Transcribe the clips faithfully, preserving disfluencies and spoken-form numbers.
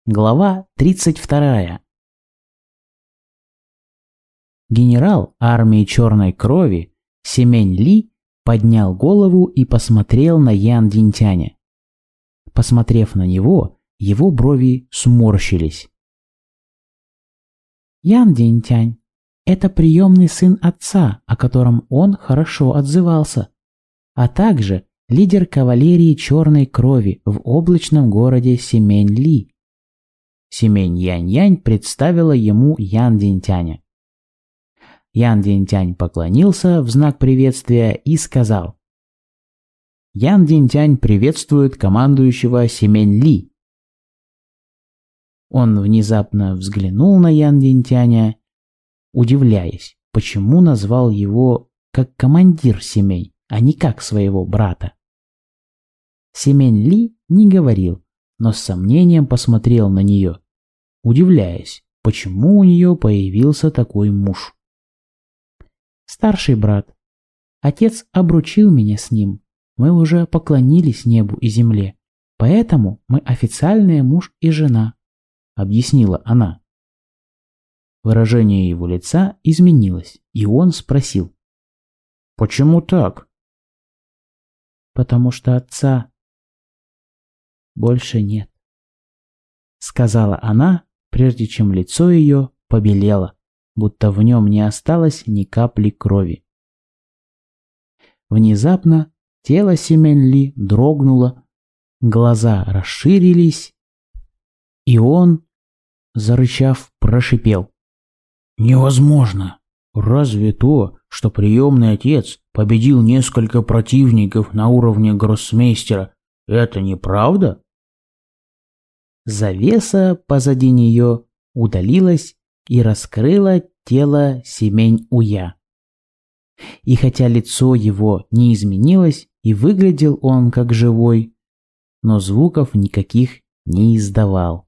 Глава тридцать вторая. Генерал армии Черной Крови Семень Ли поднял голову и посмотрел на Ян Динтяня. Посмотрев на него, его брови сморщились. Ян Динтянь – это приемный сын отца, о котором он хорошо отзывался, а также лидер кавалерии Черной Крови в облачном городе Семень Ли. Семень Янь-Янь представила ему Ян Динтяня. Ян Динтянь поклонился в знак приветствия и сказал: «Ян Динтянь приветствует командующего Семень Ли». Он внезапно взглянул на Ян Динтяня, удивляясь, почему назвал его как командир Семень, а не как своего брата. Семень Ли не говорил, но с сомнением посмотрел на нее, удивляясь, почему у нее появился такой муж. «Старший брат, отец обручил меня с ним, мы уже поклонились небу и земле, поэтому мы официальные муж и жена», — объяснила она. Выражение его лица изменилось, и он спросил: «Почему так?» «Потому что отца больше нет», — сказала она, прежде чем лицо ее побелело, будто в нем не осталось ни капли крови. Внезапно тело Семень Ли дрогнуло, глаза расширились, и он, зарычав, прошипел: «Невозможно! Разве то, что приемный отец победил несколько противников на уровне гроссмейстера, это неправда?» Завеса позади нее удалилась и раскрыла тело Семень Уя. И хотя лицо его не изменилось и выглядел он как живой, но звуков никаких не издавал.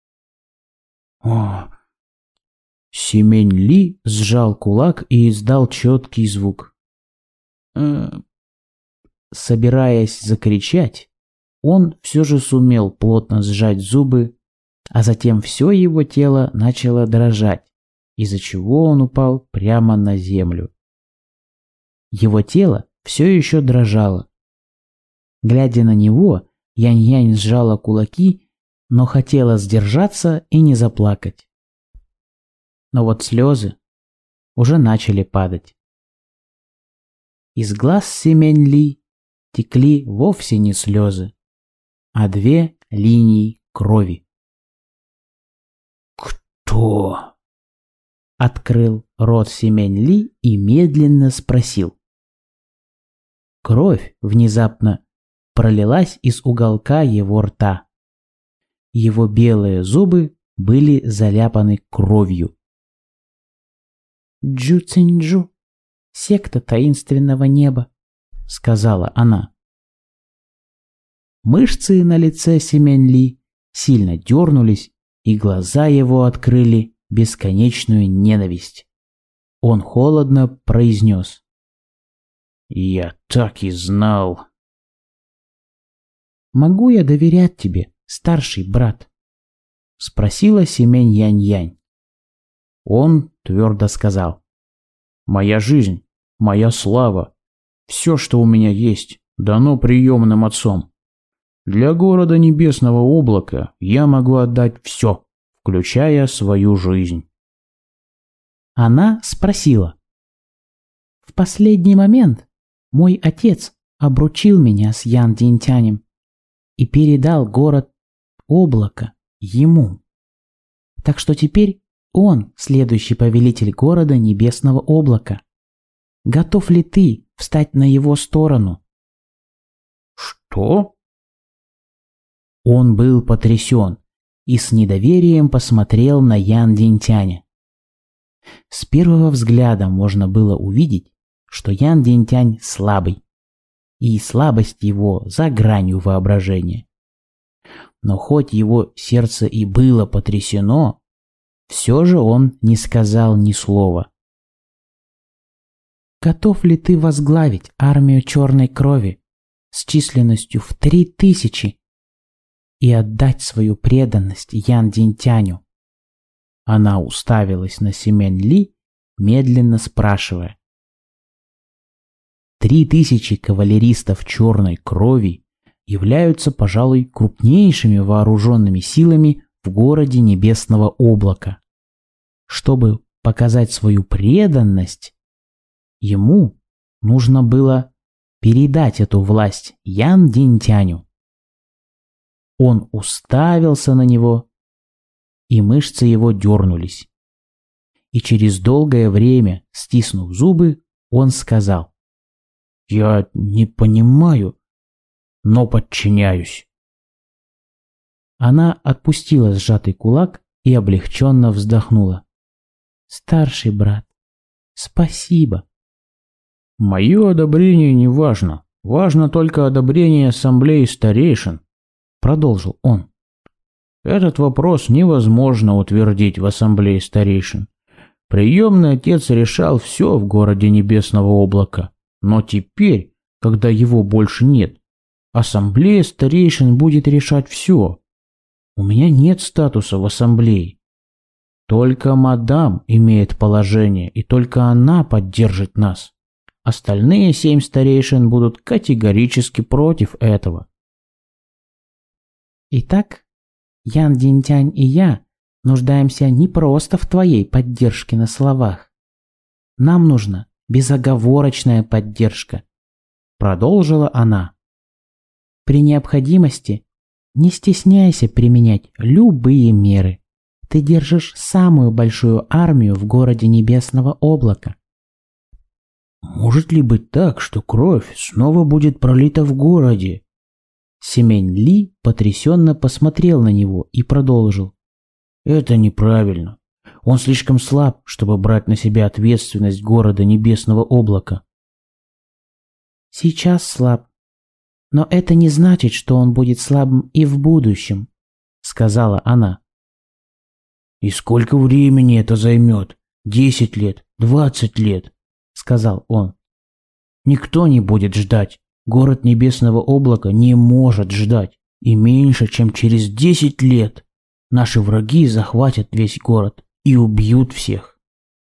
О! Семень Ли сжал кулак и издал четкий звук. Э, собираясь закричать, он все же сумел плотно сжать зубы, а затем все его тело начало дрожать, из-за чего он упал прямо на землю. Его тело все еще дрожало. Глядя на него, Янь-Янь сжала кулаки, но хотела сдержаться и не заплакать. Но вот слезы уже начали падать. Из глаз Семень Ли текли вовсе не слезы, а две линии крови. «Кто?» — открыл рот Семень Ли и медленно спросил. Кровь внезапно пролилась из уголка его рта. Его белые зубы были заляпаны кровью. «Джу Цинджу, секта таинственного неба», — сказала она. Мышцы на лице Семень Ли сильно дернулись, и глаза его открыли бесконечную ненависть. Он холодно произнес: «Я так и знал». «Могу я доверять тебе, старший брат?» — спросила Семень Янь-Янь. Он твердо сказал: «Моя жизнь, моя слава, все, что у меня есть, дано приемным отцом. Для города Небесного Облака я могу отдать все, включая свою жизнь». Она спросила: «В последний момент мой отец обручил меня с Ян Динтянем и передал город Облака ему. Так что теперь он следующий повелитель города Небесного Облака. Готов ли ты встать на его сторону?» «Что?» Он был потрясен и с недоверием посмотрел на Ян Динтяня. С первого взгляда можно было увидеть, что Ян Динтянь слабый, и слабость его за гранью воображения. Но хоть его сердце и было потрясено, все же он не сказал ни слова. «Готов ли ты возглавить армию Черной Крови с численностью в три тысячи?» и отдать свою преданность Ян Динтяню. Она уставилась на Симень Ли, медленно спрашивая. Три тысячи кавалеристов черной крови являются, пожалуй, крупнейшими вооруженными силами в городе Небесного Облака. Чтобы показать свою преданность, ему нужно было передать эту власть Ян Динтяню. Он уставился на него, и мышцы его дернулись. И через долгое время, стиснув зубы, он сказал: «Я не понимаю, но подчиняюсь». Она отпустила сжатый кулак и облегченно вздохнула. «Старший брат, спасибо». «Мое одобрение не важно. Важно только одобрение ассамблеи старейшин», — продолжил он. «Этот вопрос невозможно утвердить в ассамблее старейшин. Приемный отец решал все в городе Небесного Облака, но теперь, когда его больше нет, ассамблея старейшин будет решать все. У меня нет статуса в ассамблее. Только мадам имеет положение, и только она поддержит нас. Остальные семь старейшин будут категорически против этого». «Итак, Ян Динтянь и я нуждаемся не просто в твоей поддержке на словах. Нам нужна безоговорочная поддержка», — продолжила она. «При необходимости не стесняйся применять любые меры. Ты держишь самую большую армию в городе Небесного Облака». «Может ли быть так, что кровь снова будет пролита в городе?» Симень Ли потрясенно посмотрел на него и продолжил. «Это неправильно. Он слишком слаб, чтобы брать на себя ответственность города Небесного Облака». «Сейчас слаб. Но это не значит, что он будет слабым и в будущем», — сказала она. «И сколько времени это займет? Десять лет? Двадцать лет?» — сказал он. «Никто не будет ждать. Город Небесного Облака не может ждать. И меньше, чем через десять лет наши враги захватят весь город и убьют всех».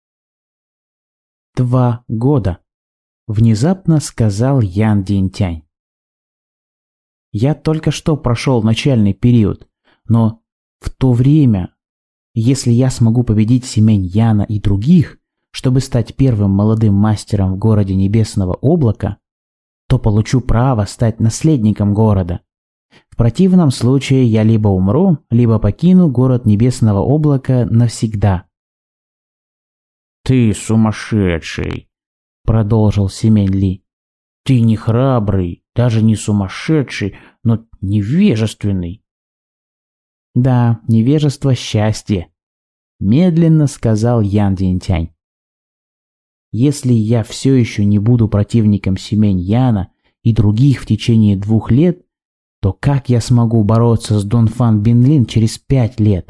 «Два года», — внезапно сказал Ян Динтянь. «Я только что прошел начальный период, но в то время, если я смогу победить Симень Яна и других, чтобы стать первым молодым мастером в городе Небесного Облака, то получу право стать наследником города. В противном случае я либо умру, либо покину город Небесного Облака навсегда». «Ты сумасшедший», — продолжил Симень Ли. «Ты не храбрый, даже не сумасшедший, но невежественный». «Да, невежество — счастье», — медленно сказал Ян Динтянь. «Если я все еще не буду противником Симень Яна и других в течение двух лет, то как я смогу бороться с Дунфан Бинлин через пять лет?»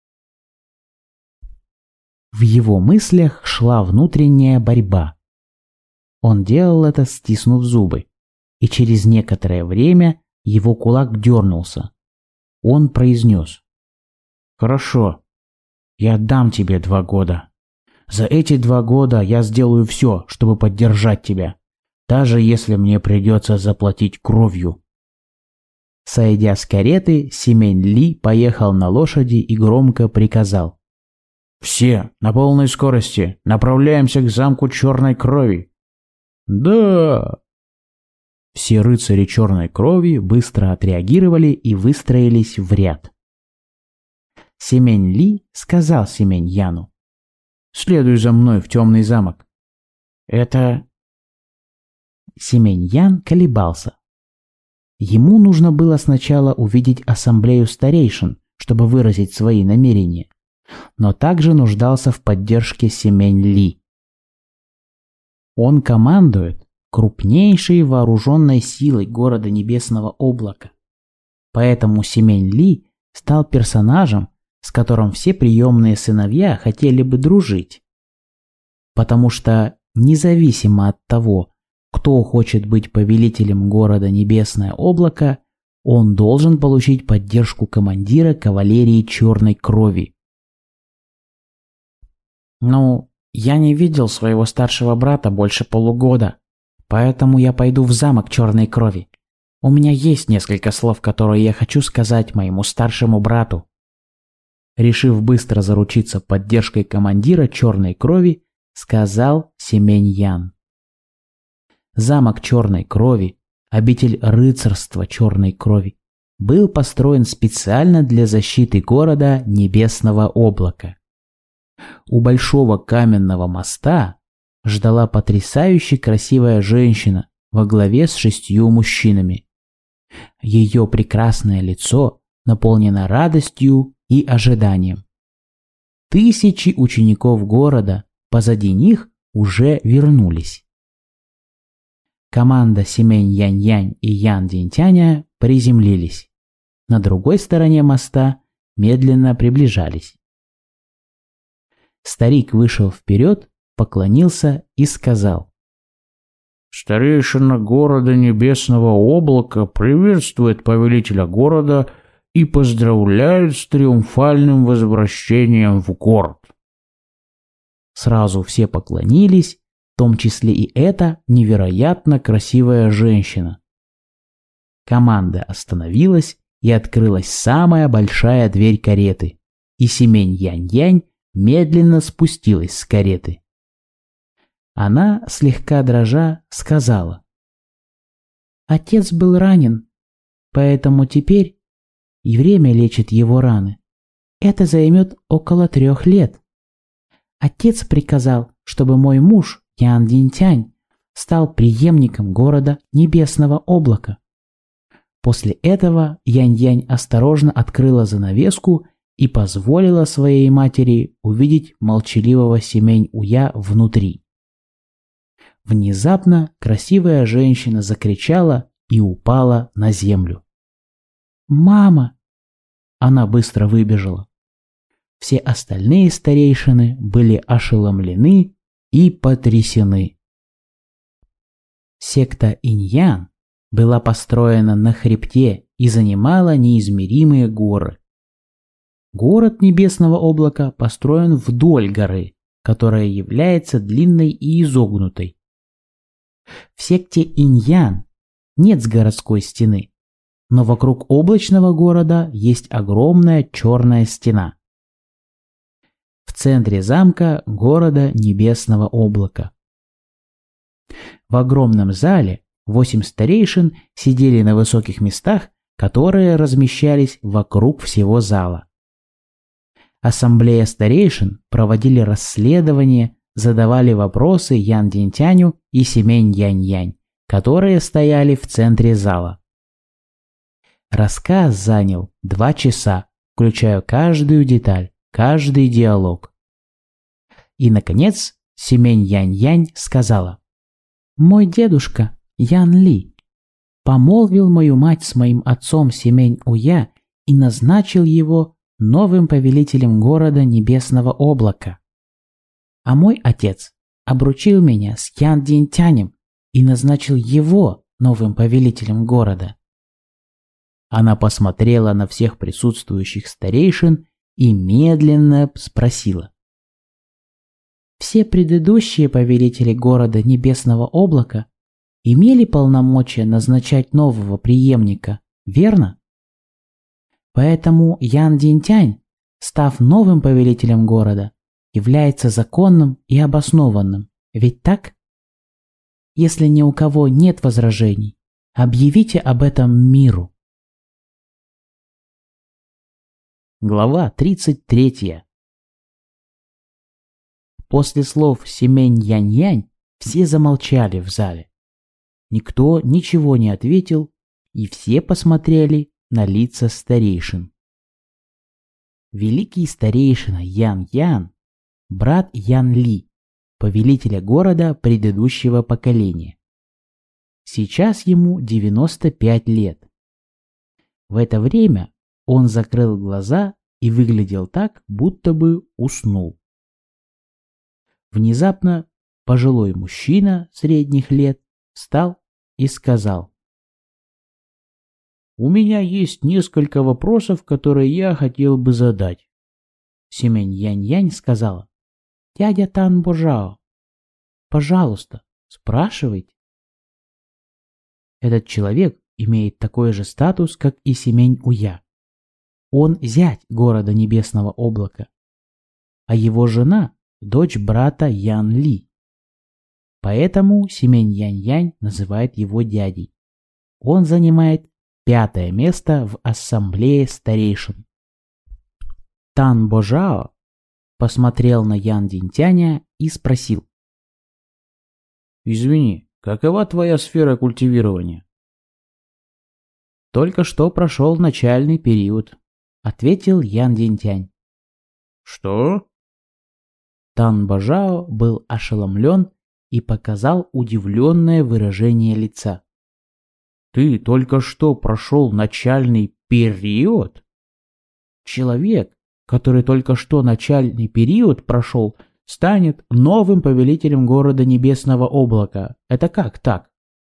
В его мыслях шла внутренняя борьба. Он делал это, стиснув зубы, и через некоторое время его кулак дернулся. Он произнес: «Хорошо, я дам тебе два года. За эти два года я сделаю все, чтобы поддержать тебя, даже если мне придется заплатить кровью». Сойдя с кареты, Симень Ли поехал на лошади и громко приказал: «Все на полной скорости направляемся к замку Черной Крови». «Да!» Все рыцари Черной Крови быстро отреагировали и выстроились в ряд. Симень Ли сказал Симень Яну: «Следуй за мной в темный замок». «Это...» Симень Ян колебался. Ему нужно было сначала увидеть ассамблею старейшин, чтобы выразить свои намерения, но также нуждался в поддержке Симень Ли. Он командует крупнейшей вооруженной силой города Небесного Облака. Поэтому Симень Ли стал персонажем, с которым все приемные сыновья хотели бы дружить. Потому что, независимо от того, кто хочет быть повелителем города Небесное Облако, он должен получить поддержку командира кавалерии черной крови. «Ну, я не видел своего старшего брата больше полугода, поэтому я пойду в замок черной крови. У меня есть несколько слов, которые я хочу сказать моему старшему брату». Решив быстро заручиться поддержкой командира черной крови, сказал Семень-Ян. Замок черной крови, обитель рыцарства черной крови, был построен специально для защиты города Небесного облака. У большого каменного моста ждала потрясающе красивая женщина во главе с шестью мужчинами. Ее прекрасное лицо наполнено радостью и ожиданием. Тысячи учеников города позади них уже вернулись. Команда Семень Янь-Янь и Ян Динтяня приземлились. На другой стороне моста медленно приближались. Старик вышел вперед, поклонился и сказал: «Старейшина города Небесного облака приветствует повелителя города и поздравляет с триумфальным возвращением в город». Сразу все поклонились, в том числе и эта невероятно красивая женщина. Команда остановилась, и открылась самая большая дверь кареты, и Семень Янь-Янь медленно спустилась с кареты. Она, слегка дрожа, сказала: «Отец был ранен, поэтому теперь и время лечит его раны. Это займет около трех лет. Отец приказал, чтобы мой муж Ян Динтянь стал преемником города Небесного облака». После этого Янь-Янь осторожно открыла занавеску и позволила своей матери увидеть молчаливого Семень-Уя внутри. Внезапно красивая женщина закричала и упала на землю. «Мама!» Она быстро выбежала. Все остальные старейшины были ошеломлены и потрясены. Секта Инь-Ян была построена на хребте и занимала неизмеримые горы. Город Небесного облака построен вдоль горы, которая является длинной и изогнутой. В секте Инь-Ян нет городской стены, но вокруг облачного города есть огромная черная стена. В центре замка города Небесного облака. В огромном зале восемь старейшин сидели на высоких местах, которые размещались вокруг всего зала. Ассамблея старейшин проводили расследования, задавали вопросы Ян Динтяню и Семень Янь-Янь, которые стояли в центре зала. Рассказ занял два часа, включая каждую деталь, каждый диалог. И, наконец, Семень Янь-Янь сказала: «Мой дедушка Ян Ли помолвил мою мать с моим отцом Семень-Уя и назначил его новым повелителем города Небесного облака. А мой отец обручил меня с Ян Динтянем и назначил его новым повелителем города». Она посмотрела на всех присутствующих старейшин и медленно спросила: «Все предыдущие повелители города Небесного облака имели полномочия назначать нового преемника, верно? Поэтому Ян Динтянь, став новым повелителем города, является законным и обоснованным, ведь так? Если ни у кого нет возражений, объявите об этом миру». Глава тридцать третья. После слов Семень Янь-Янь все замолчали в зале. Никто ничего не ответил, и все посмотрели на лица старейшин. Великий старейшина Ян-Ян, брат Ян-Ли, повелителя города предыдущего поколения. Сейчас ему девяносто пять лет. В это время он закрыл глаза и выглядел так, будто бы уснул. Внезапно пожилой мужчина средних лет встал и сказал: у меня есть несколько вопросов, которые я хотел бы задать. Семень Янь-Янь сказала: «Дядя Тан Божао, пожалуйста, спрашивайте». Этот человек имеет такой же статус, как и Семень Уя. Он зять города Небесного Облака, а его жена – дочь брата Ян Ли. Поэтому Семень Янь-Янь называет его дядей. Он занимает пятое место в ассамблее старейшин. Тан Божао посмотрел на Ян Динтяня и спросил: «Извини, какова твоя сфера культивирования?» «Только что прошел начальный период», — ответил Ян Динтянь. «Что?» Тан Божао был ошеломлен и показал удивленное выражение лица. «Ты только что прошел начальный период?» Человек, который только что начальный период прошел, станет новым повелителем города Небесного Облака. Это как так?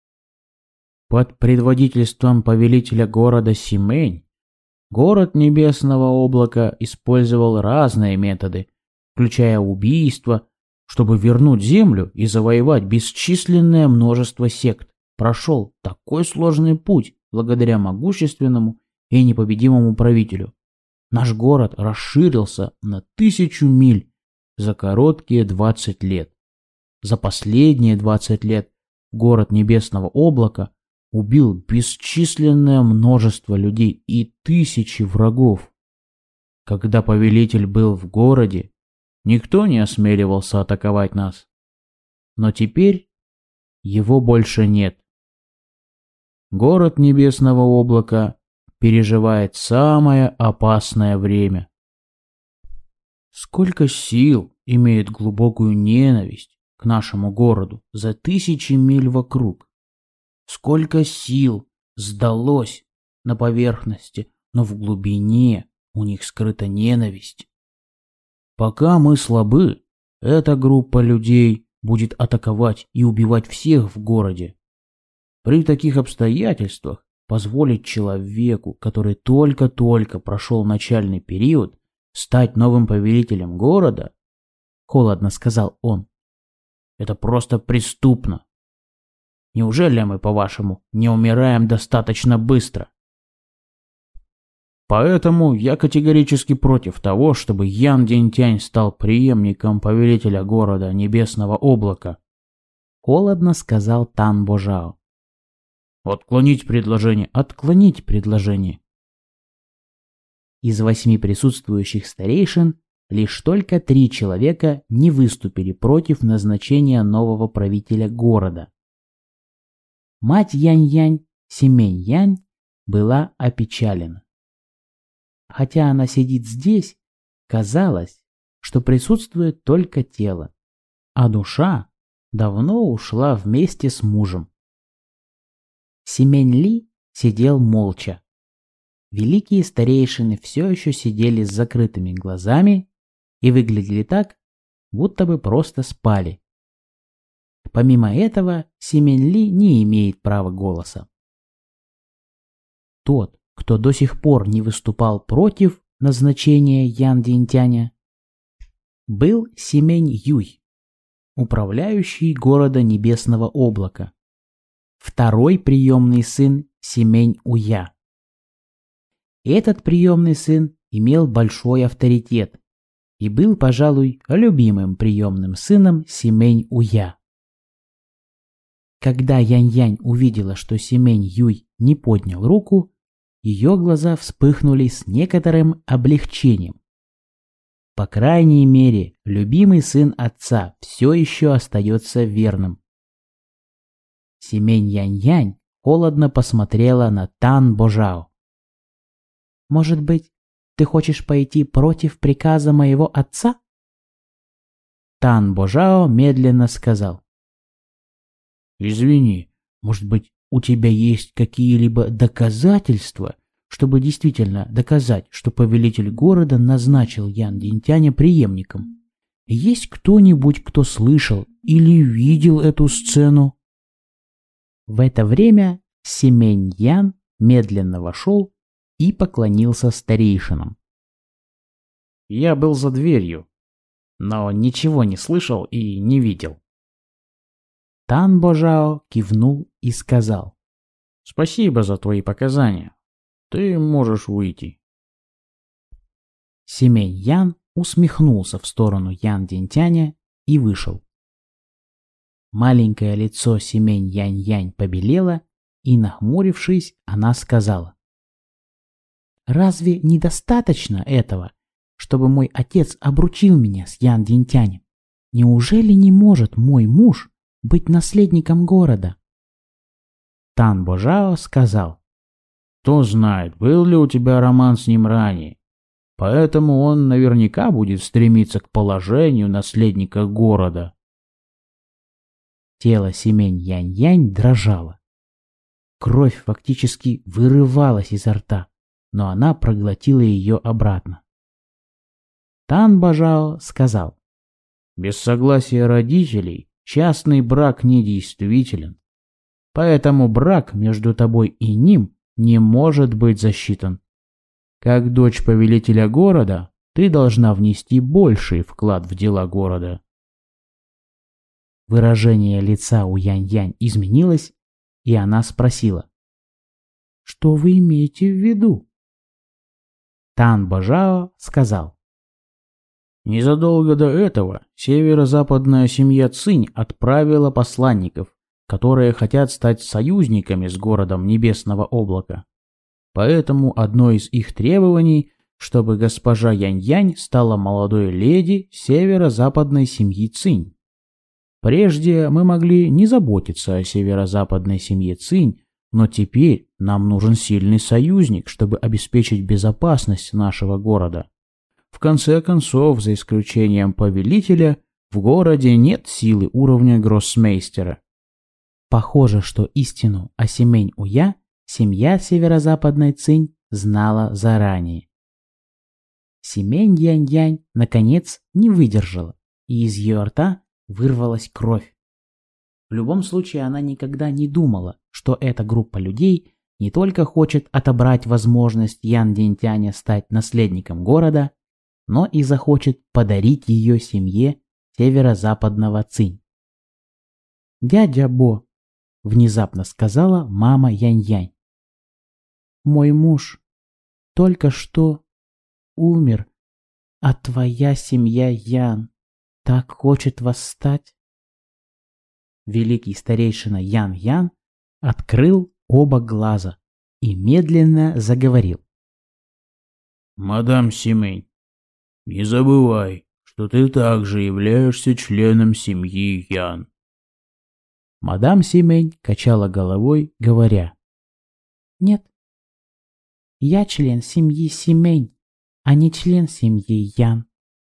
Под предводительством повелителя города Симэнь город Небесного Облака использовал разные методы, включая убийство, чтобы вернуть землю и завоевать бесчисленное множество сект. Прошел такой сложный путь благодаря могущественному и непобедимому правителю. Наш город расширился на тысячу миль за короткие двадцать лет. За последние двадцать лет город Небесного Облака убил бесчисленное множество людей и тысячи врагов. Когда повелитель был в городе, никто не осмеливался атаковать нас. Но теперь его больше нет. Город Небесного Облака переживает самое опасное время. Сколько сил имеет глубокую ненависть к нашему городу за тысячи миль вокруг. Сколько сил сдалось на поверхности, но в глубине у них скрыта ненависть. Пока мы слабы, эта группа людей будет атаковать и убивать всех в городе. При таких обстоятельствах позволить человеку, который только-только прошел начальный период, стать новым повелителем города, холодно сказал он, это просто преступно. Неужели мы, по-вашему, не умираем достаточно быстро? Поэтому я категорически против того, чтобы Ян Динтянь стал преемником повелителя города Небесного Облака, холодно сказал Тан Божао. Отклонить предложение, отклонить предложение. Из восьми присутствующих старейшин лишь только три человека не выступили против назначения нового правителя города. Мать Янь-Янь, Семень Янь, была опечалена. Хотя она сидит здесь, казалось, что присутствует только тело, а душа давно ушла вместе с мужем. Семень Ли сидел молча. Великие старейшины все еще сидели с закрытыми глазами и выглядели так, будто бы просто спали. Помимо этого, Семень Ли не имеет права голоса. Тот, кто до сих пор не выступал против назначения Ян Динтяня, был Семень Юй, управляющий города Небесного Облака, второй приемный сын Семень Уя. Этот приемный сын имел большой авторитет и был, пожалуй, любимым приемным сыном Семень Уя. Когда Янь-Янь увидела, что Семень Юй не поднял руку, ее глаза вспыхнули с некоторым облегчением. По крайней мере, любимый сын отца все еще остается верным. Семень Янь-Янь холодно посмотрела на Тан Божао. «Может быть, ты хочешь пойти против приказа моего отца?» Тан Божао медленно сказал. «Извини, может быть, у тебя есть какие-либо доказательства, чтобы действительно доказать, что повелитель города назначил Ян Динтяня преемником? Есть кто-нибудь, кто слышал или видел эту сцену?» В это время Семень Ян медленно вошел и поклонился старейшинам. Я был за дверью, но ничего не слышал и не видел. Тан Божао кивнул и сказал: «Спасибо за твои показания. Ты можешь выйти». Семень Ян усмехнулся в сторону Ян Динтяня и вышел. Маленькое лицо Семень Янь-Янь побелело, и, нахмурившись, она сказала: «Разве недостаточно этого, чтобы мой отец обручил меня с Ян Динтянем? Неужели не может мой муж быть наследником города?» Тан Божао сказал: «Кто знает, был ли у тебя роман с ним ранее, поэтому он наверняка будет стремиться к положению наследника города». Тело Семень Янь-Янь дрожало. Кровь фактически вырывалась изо рта, но она проглотила ее обратно. Тан Божао сказал: «Без согласия родителей частный брак недействителен, поэтому брак между тобой и ним не может быть засчитан. Как дочь повелителя города, ты должна внести больший вклад в дела города». Выражение лица у Янь-Янь изменилось, и она спросила: «Что вы имеете в виду?» Тан Божао сказал: «Незадолго до этого северо-западная семья Цинь отправила посланников, которые хотят стать союзниками с городом Небесного Облака. Поэтому одно из их требований, чтобы госпожа Янь-Янь стала молодой леди северо-западной семьи Цинь. Прежде мы могли не заботиться о северо-западной семье Цинь, но теперь нам нужен сильный союзник, чтобы обеспечить безопасность нашего города. В конце концов, за исключением повелителя, в городе нет силы уровня гроссмейстера». Похоже, что истину о Семень Уя семья северо-западной Цинь знала заранее. Семень Янь-Янь наконец не выдержала, и из ее рта вырвалась кровь. В любом случае, она никогда не думала, что эта группа людей не только хочет отобрать возможность Ян Динтяня стать наследником города, но и захочет подарить ее семье северо-западного Цинь. «Дядя Бо», — внезапно сказала мама Янь-Янь, «мой муж только что умер, а твоя семья Ян так хочет восстать». Великий старейшина Ян-Ян открыл оба глаза и медленно заговорил: «Мадам Семень, не забывай, что ты также являешься членом семьи Ян». Мадам Семень качала головой, говоря: «Нет, я член семьи Семень, а не член семьи Ян».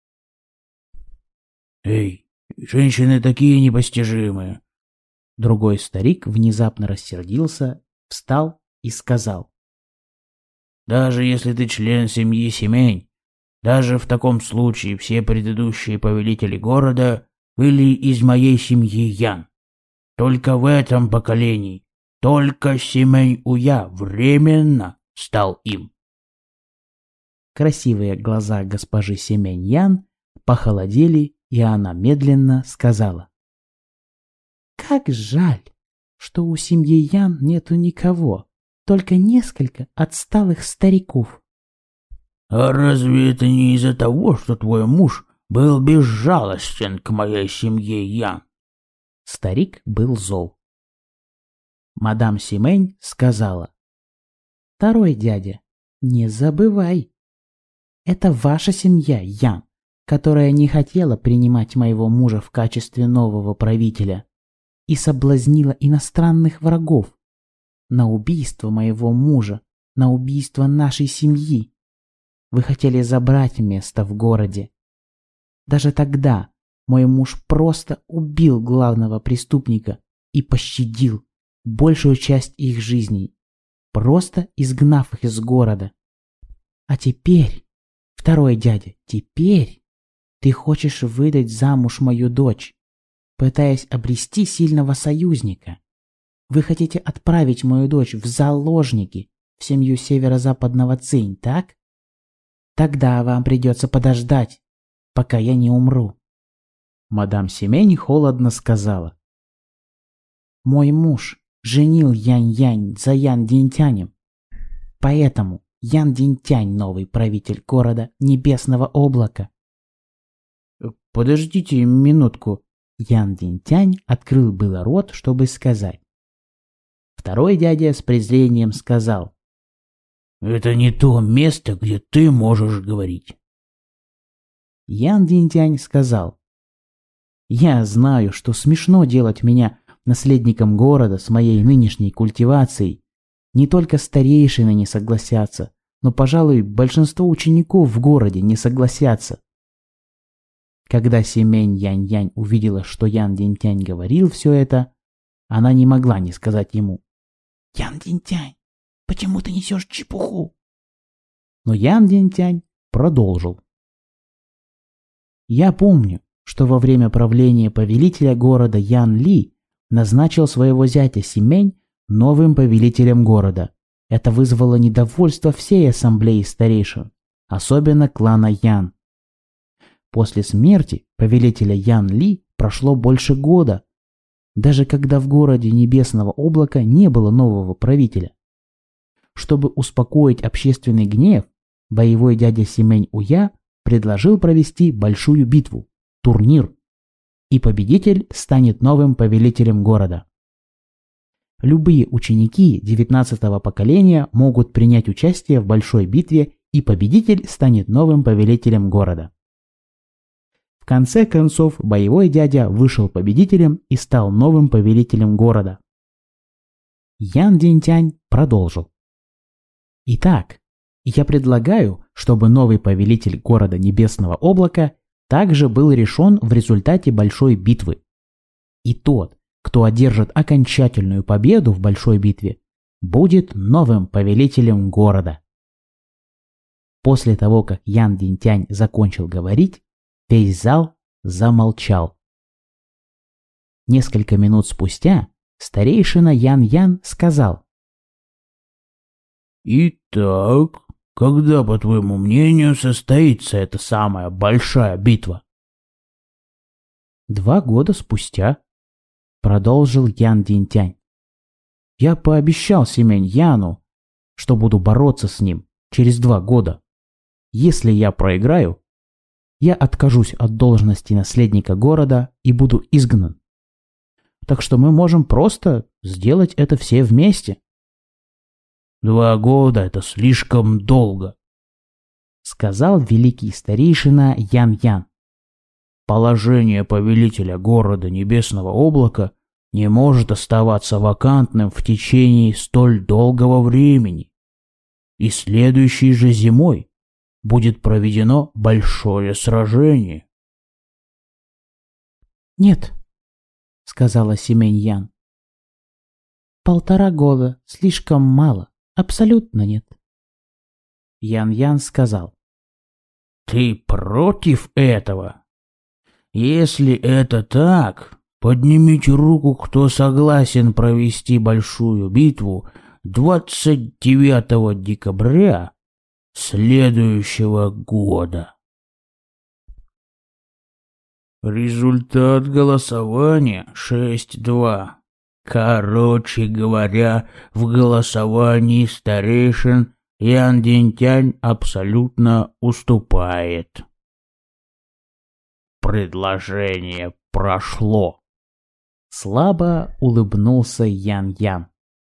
«Эй, женщины такие непостижимые!» Другой старик внезапно рассердился, встал и сказал: «Даже если ты член семьи Семень, даже в таком случае все предыдущие повелители города были из моей семьи Ян. Только в этом поколении, только Семень Уя временно стал им». Красивые глаза госпожи Семень Ян похолодели, и она медленно сказала: «Как жаль, что у семьи Ян нету никого, только несколько отсталых стариков». «А разве это не из-за того, что твой муж был безжалостен к моей семье Ян?» Старик был зол. Мадам Семень сказала: «Второй дядя, не забывай, это ваша семья Ян, которая не хотела принимать моего мужа в качестве нового правителя и соблазнила иностранных врагов на убийство моего мужа, на убийство нашей семьи. Вы хотели забрать место в городе. Даже тогда мой муж просто убил главного преступника и пощадил большую часть их жизней, просто изгнав их из города. А теперь, второй дядя, теперь ты хочешь выдать замуж мою дочь, пытаясь обрести сильного союзника. Вы хотите отправить мою дочь в заложники в семью северо-западного Цинь, так? Тогда вам придется подождать, пока я не умру. Мадам Семень холодно сказала. Мой муж женил Янь-Янь за Ян Динтянем, поэтому Ян Динтянь новый правитель города Небесного облака. Подождите минутку. Ян Динтянь открыл было рот, чтобы сказать. Второй дядя с презрением сказал. Это не то место, где ты можешь говорить. Ян Динтянь сказал. Я знаю, что смешно делать меня наследником города с моей нынешней культивацией. Не только старейшины не согласятся, но, пожалуй, большинство учеников в городе не согласятся. Когда Семень Янь-Янь увидела, что Ян Динтянь говорил все это, она не могла не сказать ему. «Ян Динтянь, почему ты несешь чепуху?» Но Ян Динтянь продолжил. «Я помню, что во время правления повелителя города Ян Ли назначил своего зятя Семень новым повелителем города. Это вызвало недовольство всей ассамблеи старейшин, особенно клана Ян. После смерти повелителя Ян Ли прошло больше года, даже когда в городе Небесного облака не было нового правителя. Чтобы успокоить общественный гнев, боевой дядя Семень Уя предложил провести большую битву, турнир, и победитель станет новым повелителем города. Любые ученики девятнадцатого поколения могут принять участие в большой битве, и победитель станет новым повелителем города. В конце концов, боевой дядя вышел победителем и стал новым повелителем города. Ян Динтянь продолжил. Итак, я предлагаю, чтобы новый повелитель города Небесного облака также был решен в результате большой битвы. И тот, кто одержит окончательную победу в большой битве, будет новым повелителем города. После того, как Ян Динтянь закончил говорить, весь зал замолчал. Несколько минут спустя старейшина Ян-Ян сказал. «Итак, когда, по твоему мнению, состоится эта самая большая битва?» «Два года спустя», — продолжил Ян Динтянь. «Я пообещал Семень Яну, что буду бороться с ним через два года. Если я проиграю, я откажусь от должности наследника города и буду изгнан. Так что мы можем просто сделать это все вместе». «Два года — это слишком долго», — сказал великий старейшина Ян-Ян. «Положение повелителя города Небесного облака не может оставаться вакантным в течение столь долгого времени. И следующей же зимой будет проведено большое сражение». «Нет», — сказала Семень Ян. «Полтора года слишком мало, абсолютно нет». Ян-Ян сказал. «Ты против этого? Если это так, поднимите руку, кто согласен провести большую битву двадцать девятого декабря следующего года». Результат голосования шесть два. Короче говоря, в голосовании старейшин Ян Динтянь абсолютно уступает. Предложение прошло. Слабо улыбнулся Ян-Ян.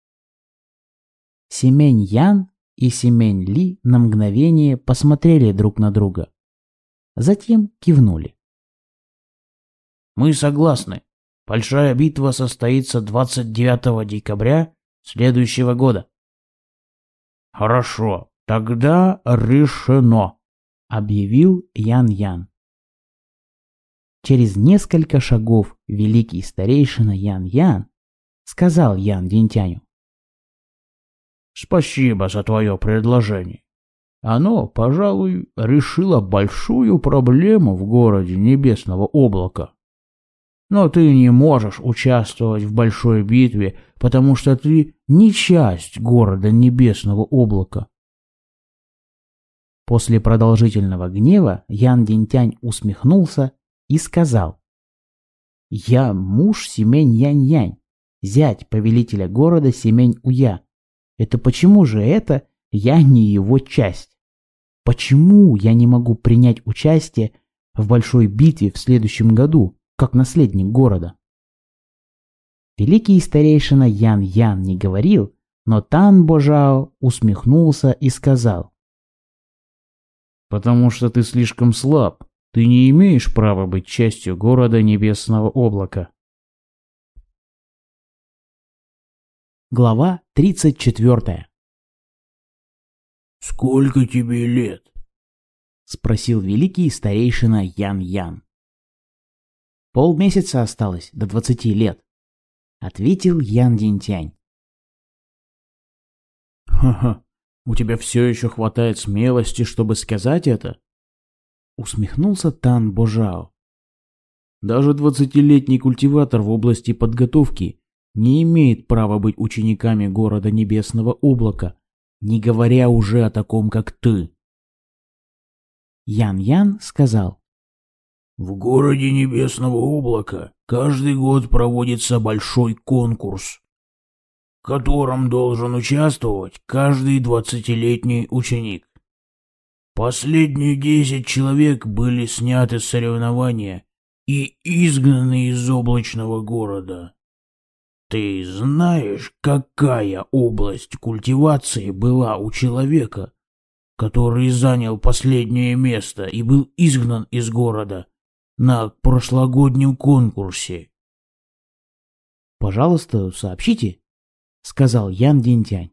Семень Ян и Семень Ли на мгновение посмотрели друг на друга. Затем кивнули. «Мы согласны. Большая битва состоится двадцать девятого декабря следующего года». «Хорошо, тогда решено», — объявил Ян-Ян. Через несколько шагов великий старейшина Ян-Ян сказал Ян Динтяню. «Спасибо за твое предложение. Оно, пожалуй, решило большую проблему в городе Небесного облака. Но ты не можешь участвовать в большой битве, потому что ты не часть города Небесного Облака. После продолжительного гнева Ян Динтянь усмехнулся и сказал: «Я муж Семень Янь-Янь, зять повелителя города Семень-Уя. Это почему же это я не его часть? Почему я не могу принять участие в большой битве в следующем году, как наследник города?» Великий старейшина Ян-Ян не говорил, но Тан Божао усмехнулся и сказал: «Потому что ты слишком слаб. Ты не имеешь права быть частью города Небесного Облака». Глава тридцать четвёртая. «Сколько тебе лет?» — спросил великий старейшина Ян-Ян. «Полмесяца осталось до двадцати лет», — ответил Ян Динтянь. «Ха-ха, у тебя все еще хватает смелости, чтобы сказать это?» — усмехнулся Тан Божао. «Даже двадцатилетний культиватор в области подготовки не имеет права быть учениками города Небесного Облака, не говоря уже о таком, как ты». Ян-Ян сказал: «В городе Небесного Облака каждый год проводится большой конкурс, в котором должен участвовать каждый двадцатилетний ученик. Последние десять человек были сняты с соревнования и изгнаны из облачного города. Ты знаешь, какая область культивации была у человека, который занял последнее место и был изгнан из города на прошлогоднем конкурсе?» «Пожалуйста, сообщите», — сказал Ян Динтянь.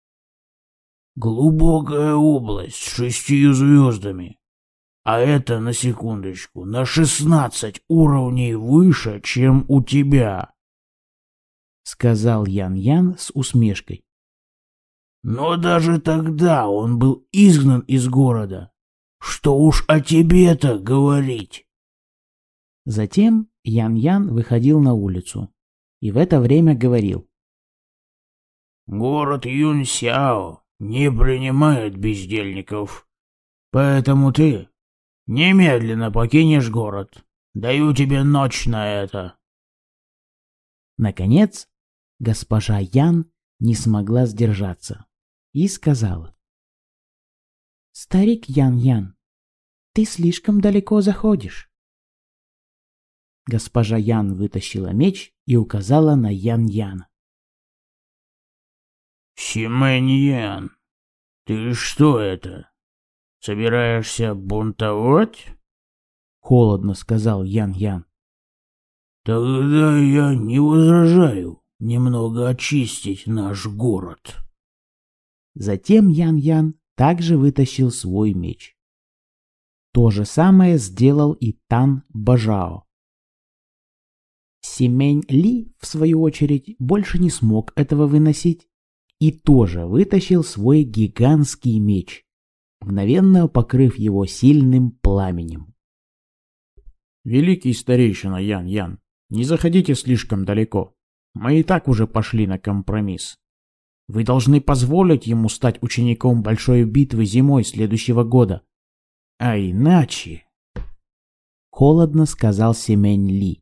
«Глубокая область с шестью звездами. А это, на секундочку, на шестнадцать уровней выше, чем у тебя», — сказал Ян-Ян с усмешкой. «Но даже тогда он был изгнан из города. Что уж о тебе-то говорить?» Затем Ян-Ян выходил на улицу и в это время говорил: «Город Юньсяо не принимает бездельников, поэтому ты немедленно покинешь город. Даю тебе ночь на это». Наконец, госпожа Ян не смогла сдержаться и сказала: «Старик Ян-Ян, ты слишком далеко заходишь». Госпожа Ян вытащила меч и указала на Ян-Яна. «Семень-Ян, ты что это, собираешься бунтовать?» — холодно сказал Ян-Ян. «Тогда я не возражаю немного очистить наш город». Затем Ян-Ян также вытащил свой меч. То же самое сделал и Тан Божао. Семень Ли, в свою очередь, больше не смог этого выносить и тоже вытащил свой гигантский меч, мгновенно покрыв его сильным пламенем. «Великий старейшина Ян-Ян, не заходите слишком далеко. Мы и так уже пошли на компромисс. Вы должны позволить ему стать учеником большой битвы зимой следующего года. А иначе...» Холодно сказал Семень Ли.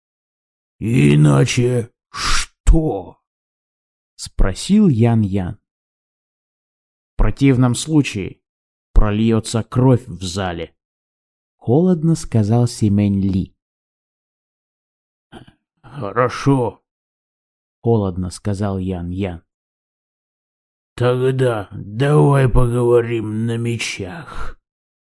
«Иначе что?» — спросил Ян-Ян. «В противном случае прольется кровь в зале», — холодно сказал Семень Ли. «Хорошо», — холодно сказал Ян-Ян. «Тогда давай поговорим на мечах».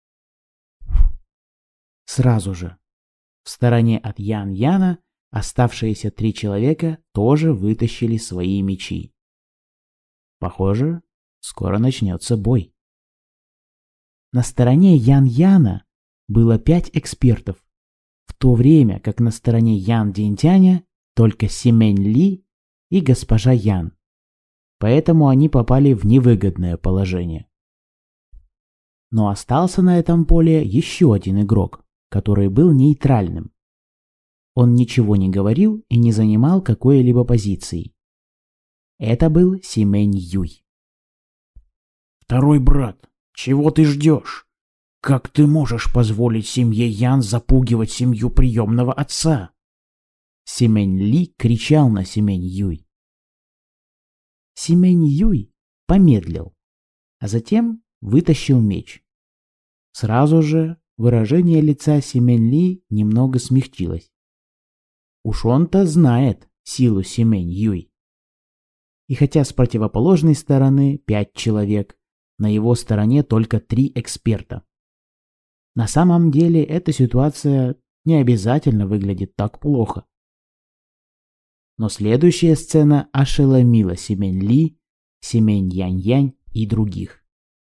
Сразу же, в стороне от Ян-Яна, оставшиеся три человека тоже вытащили свои мечи. Похоже, скоро начнется бой. На стороне Ян-Яна было пять экспертов, в то время как на стороне Ян Динтяня только Семень Ли и госпожа Ян. Поэтому они попали в невыгодное положение. Но остался на этом поле еще один игрок, который был нейтральным. Он ничего не говорил и не занимал какой-либо позиции. Это был Симэнь Юй. «Второй брат, чего ты ждешь? Как ты можешь позволить семье Ян запугивать семью приемного отца?» Симэнь Ли кричал на Симэнь Юй. Симэнь Юй помедлил, а затем вытащил меч. Сразу же выражение лица Симэнь Ли немного смягчилось. Уж он-то знает силу Симэнь Юй. И хотя с противоположной стороны пять человек, на его стороне только три эксперта. На самом деле эта ситуация не обязательно выглядит так плохо. Но следующая сцена ошеломила Симэнь Ли, Симэнь Янь-Янь и других.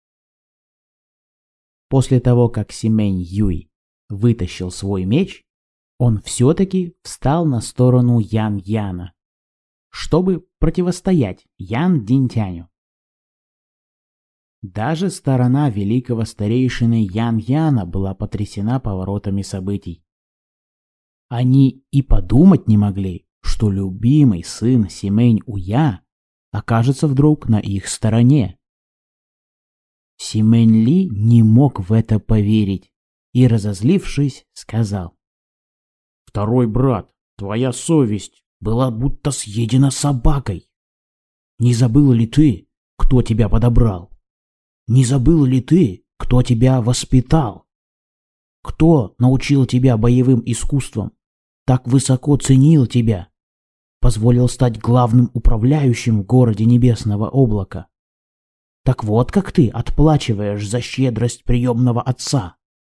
После того, как Симэнь Юй вытащил свой меч, он все-таки встал на сторону Ян-Яна, чтобы противостоять Ян Динтяню. Даже сторона великого старейшины Ян-Яна была потрясена поворотами событий. Они и подумать не могли, что любимый сын Симэнь Уя окажется вдруг на их стороне. Симэнь Ли не мог в это поверить и, разозлившись, сказал: «Второй брат, твоя совесть была будто съедена собакой. Не забыл ли ты, кто тебя подобрал? Не забыл ли ты, кто тебя воспитал? Кто научил тебя боевым искусствам, так высоко ценил тебя, позволил стать главным управляющим в городе Небесного Облака? Так вот как ты отплачиваешь за щедрость приемного отца».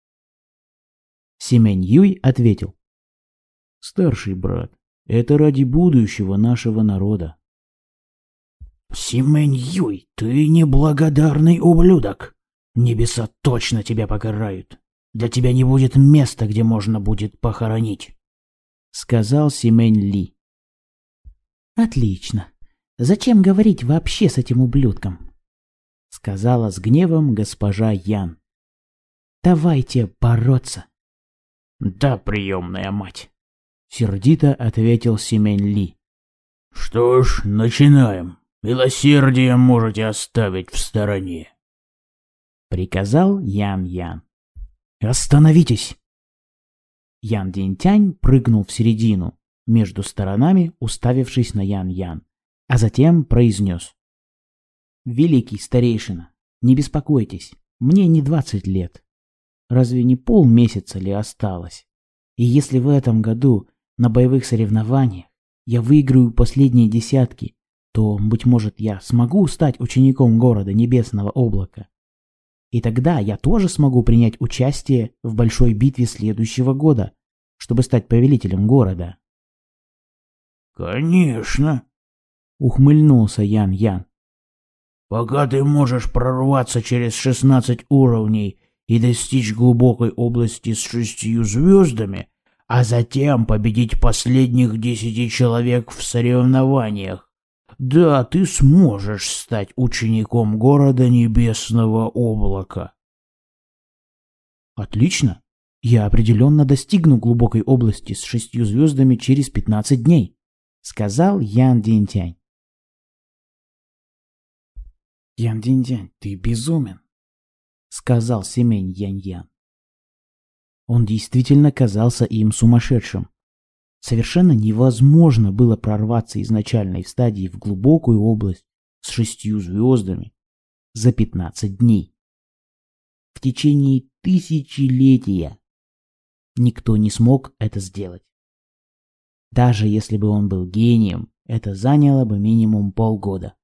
Симэнь Юй ответил: «Старший брат, это ради будущего нашего народа». «Симэнь Юй, ты неблагодарный ублюдок. Небеса точно тебя покарают. Для тебя не будет места, где можно будет похоронить», — сказал Симэнь Ли. «Отлично. Зачем говорить вообще с этим ублюдком?» — сказала с гневом госпожа Ян. «Давайте бороться». «Да, приемная мать», — сердито ответил Симэнь Ли. «Что ж, начинаем. Милосердие можете оставить в стороне», — приказал Ян-Ян. «Остановитесь!» Ян Динтянь прыгнул в середину, между сторонами уставившись на Ян-Ян, а затем произнес: «Великий старейшина, не беспокойтесь, мне не двадцать лет. Разве не полмесяца ли осталось? И если в этом году на боевых соревнованиях я выиграю последние десятки, то, быть может, я смогу стать учеником города Небесного Облака. И тогда я тоже смогу принять участие в большой битве следующего года, чтобы стать повелителем города». «Конечно», — ухмыльнулся Ян-Ян. «Пока ты можешь прорваться через шестнадцать уровней и достичь глубокой области с шестью звездами, а затем победить последних десяти человек в соревнованиях, да, ты сможешь стать учеником города Небесного Облака». «Отлично. Я определенно достигну глубокой области с шестью звездами через пятнадцать дней», — сказал Ян Динтянь. «Ян Динтянь, ты безумен», — сказал Симэнь Янь-Ян. Он действительно казался им сумасшедшим. Совершенно невозможно было прорваться из начальной стадии в глубокую область с шестью звездами за пятнадцать дней. В течение тысячелетия никто не смог это сделать. Даже если бы он был гением, это заняло бы минимум полгода.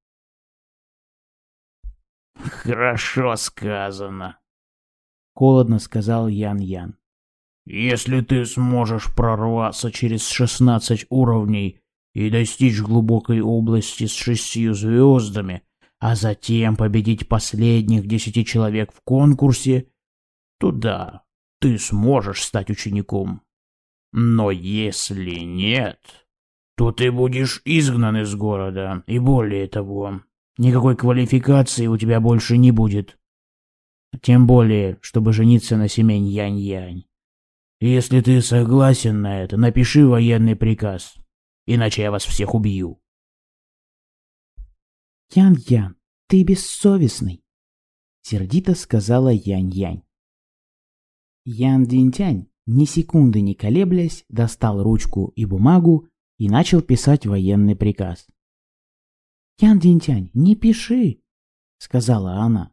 «Хорошо сказано», — холодно сказал Ян-Ян. «Если ты сможешь прорваться через шестнадцать уровней и достичь глубокой области с шестью звездами, а затем победить последних десяти человек в конкурсе, то да, ты сможешь стать учеником. Но если нет, то ты будешь изгнан из города, и более того, никакой квалификации у тебя больше не будет. Тем более, чтобы жениться на Симэнь Янь-Янь. Если ты согласен на это, напиши военный приказ, иначе я вас всех убью. Ян-Ян, ты бессовестный, сердито сказала Янь-Янь. Ян Динтянь, ни секунды не колеблясь, достал ручку и бумагу и начал писать военный приказ. Ян Динтянь, не пиши, сказала она.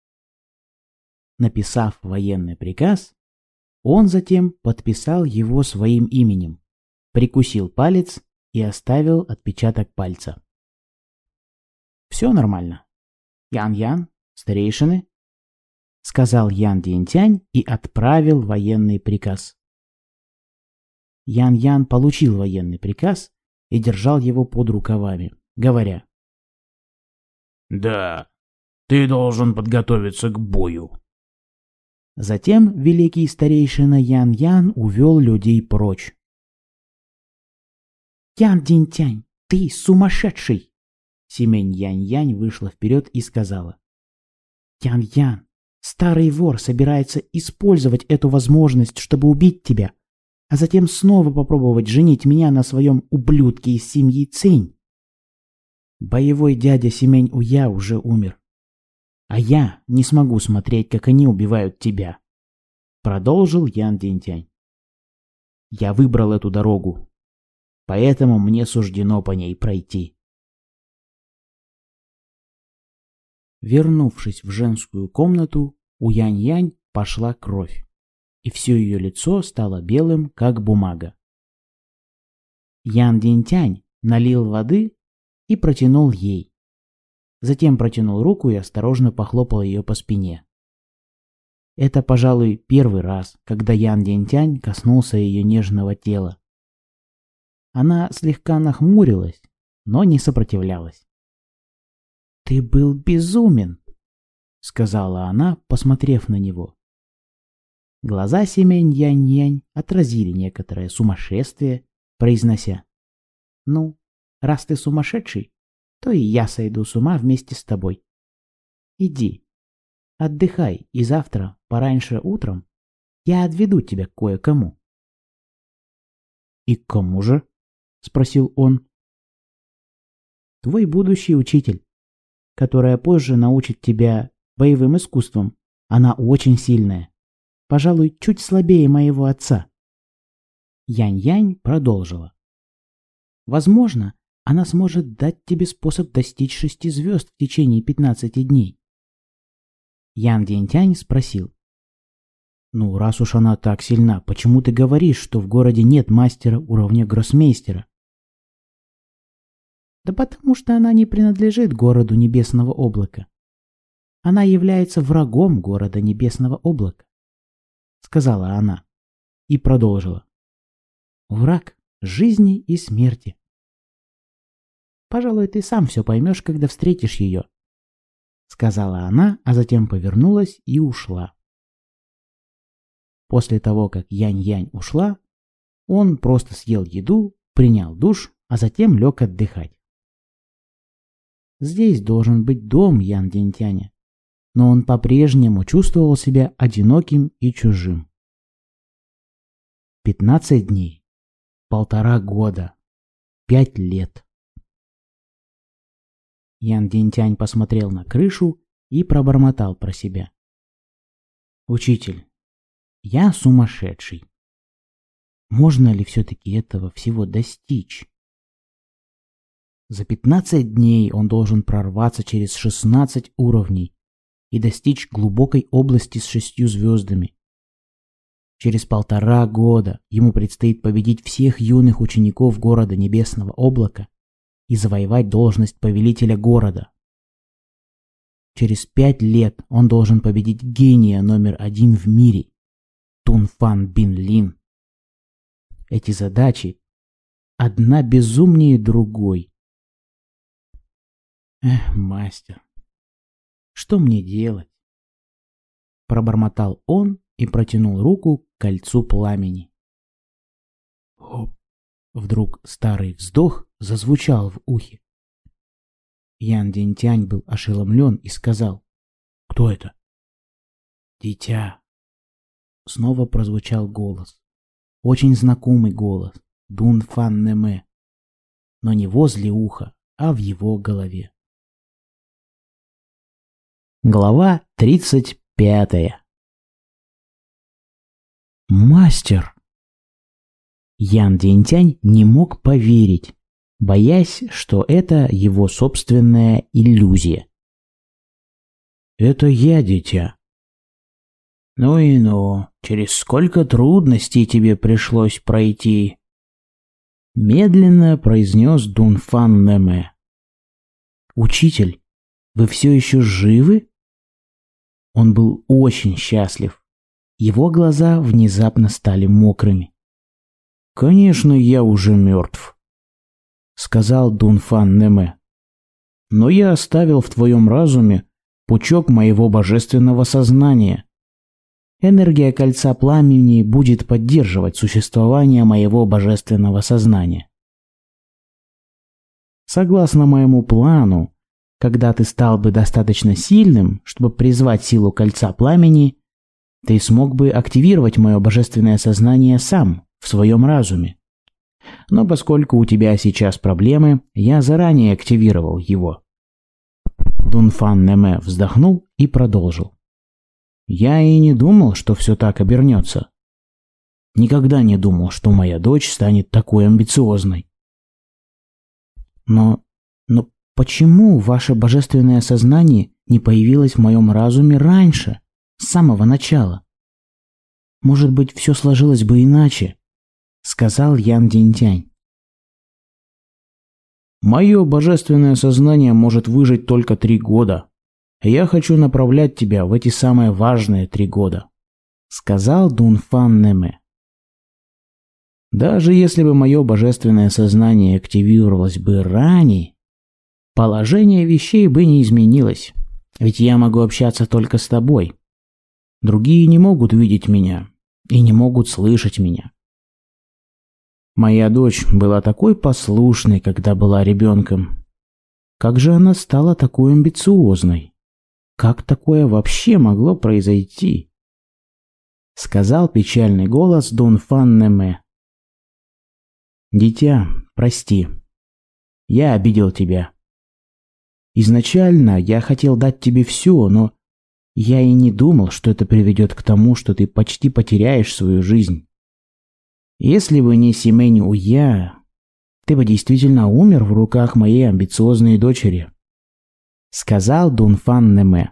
Написав военный приказ, он затем подписал его своим именем, прикусил палец и оставил отпечаток пальца. Все нормально. Ян-Ян, старейшины, сказал Ян Динтянь и отправил военный приказ. Ян-Ян получил военный приказ и держал его под рукавами, говоря: «Да, ты должен подготовиться к бою». Затем великий старейшина Ян-Ян увел людей прочь. «Ян Динтянь, ты сумасшедший!» Семень Янь-Янь вышла вперед и сказала: «Ян-Ян, старый вор собирается использовать эту возможность, чтобы убить тебя, а затем снова попробовать женить меня на своем ублюдке из семьи Цинь. Боевой дядя Семень Уя уже умер. А я не смогу смотреть, как они убивают тебя», — продолжил Ян Динтянь. «Я выбрал эту дорогу, поэтому мне суждено по ней пройти». Вернувшись в женскую комнату, у Янь-Янь пошла кровь, и все ее лицо стало белым, как бумага. Ян Динтянь налил воды и протянул ей. Затем протянул руку и осторожно похлопал ее по спине. Это, пожалуй, первый раз, когда Ян Динтянь коснулся ее нежного тела. Она слегка нахмурилась, но не сопротивлялась. «Ты был безумен», — сказала она, посмотрев на него. Глаза Семень Янь-Янь отразили некоторое сумасшествие, произнося: «Ну, раз ты сумасшедший, то и я сойду с ума вместе с тобой. Иди, отдыхай, и завтра, пораньше утром, я отведу тебя к кое-кому». «И к кому же?» — спросил он. «Твой будущий учитель, которая позже научит тебя боевым искусствам. Она очень сильная. Пожалуй, чуть слабее моего отца». Янь-Янь продолжила: «Возможно, она сможет дать тебе способ достичь шести звезд в течение пятнадцати дней». Ян Динтянь спросил: «Ну, раз уж она так сильна, почему ты говоришь, что в городе нет мастера уровня гроссмейстера?» «Да потому что она не принадлежит городу Небесного Облака. Она является врагом города Небесного Облака», — сказала она и продолжила: «Враг жизни и смерти. Пожалуй, ты сам все поймешь, когда встретишь ее», — сказала она, а затем повернулась и ушла. После того, как Янь-Янь ушла, он просто съел еду, принял душ, а затем лег отдыхать. Здесь должен быть дом Ян Динтяня, но он по-прежнему чувствовал себя одиноким и чужим. Пятнадцать дней, полтора года, пять лет. Ян Динтянь посмотрел на крышу и пробормотал про себя: «Учитель, я сумасшедший. Можно ли все-таки этого всего достичь? За пятнадцать дней он должен прорваться через шестнадцать уровней и достичь глубокой области с шестью звездами. Через полтора года ему предстоит победить всех юных учеников города Небесного Облака и завоевать должность повелителя города. Через пять лет он должен победить гения номер один в мире — Тунфан Бинлин. Эти задачи одна безумнее другой. Эх, мастер, что мне делать?» Пробормотал он и протянул руку к кольцу пламени. Хоп! Вдруг старый вздох зазвучал в ухе. Ян Динтянь был ошеломлен и сказал: «Кто это?» «Дитя!» Снова прозвучал голос. очень знакомый голос Дун Фан Неме, но не возле уха, а в его голове. Глава тридцать пятая. «Мастер!» Ян Динтянь не мог поверить, боясь, что это его собственная иллюзия. «Это я, дитя. Ну и ну, через сколько трудностей тебе пришлось пройти?» Медленно произнес Дун Фан Неме. «Учитель, вы все еще живы?» Он был очень счастлив. Его глаза внезапно стали мокрыми. «Конечно, я уже мертв», — сказал Дун Фан Неме. «Но я оставил в твоем разуме пучок моего божественного сознания. Энергия кольца пламени будет поддерживать существование моего божественного сознания. Согласно моему плану, когда ты стал бы достаточно сильным, чтобы призвать силу кольца пламени, ты смог бы активировать мое божественное сознание сам, в своем разуме. Но поскольку у тебя сейчас проблемы, я заранее активировал его». Дун Фан Неме вздохнул и продолжил. «Я и не думал, что все так обернется. Никогда не думал, что моя дочь станет такой амбициозной. Но, но почему ваше божественное сознание не появилось в моем разуме раньше, с самого начала? Может быть, все сложилось бы иначе», — сказал Ян Динтянь. «Мое божественное сознание может выжить только три года. Я хочу направлять тебя в эти самые важные три года», — сказал Дун Фан Неме. «Даже если бы мое божественное сознание активировалось бы ранее, положение вещей бы не изменилось, ведь я могу общаться только с тобой. Другие не могут видеть меня и не могут слышать меня. Моя дочь была такой послушной, когда была ребенком. Как же она стала такой амбициозной? Как такое вообще могло произойти?» — сказал печальный голос Дун Фан Неме. «Дитя, прости. Я обидел тебя. Изначально я хотел дать тебе все, но я и не думал, что это приведет к тому, что ты почти потеряешь свою жизнь. Если бы не Симэнь Уя, ты бы действительно умер в руках моей амбициозной дочери», — сказал Дун Фан Неме.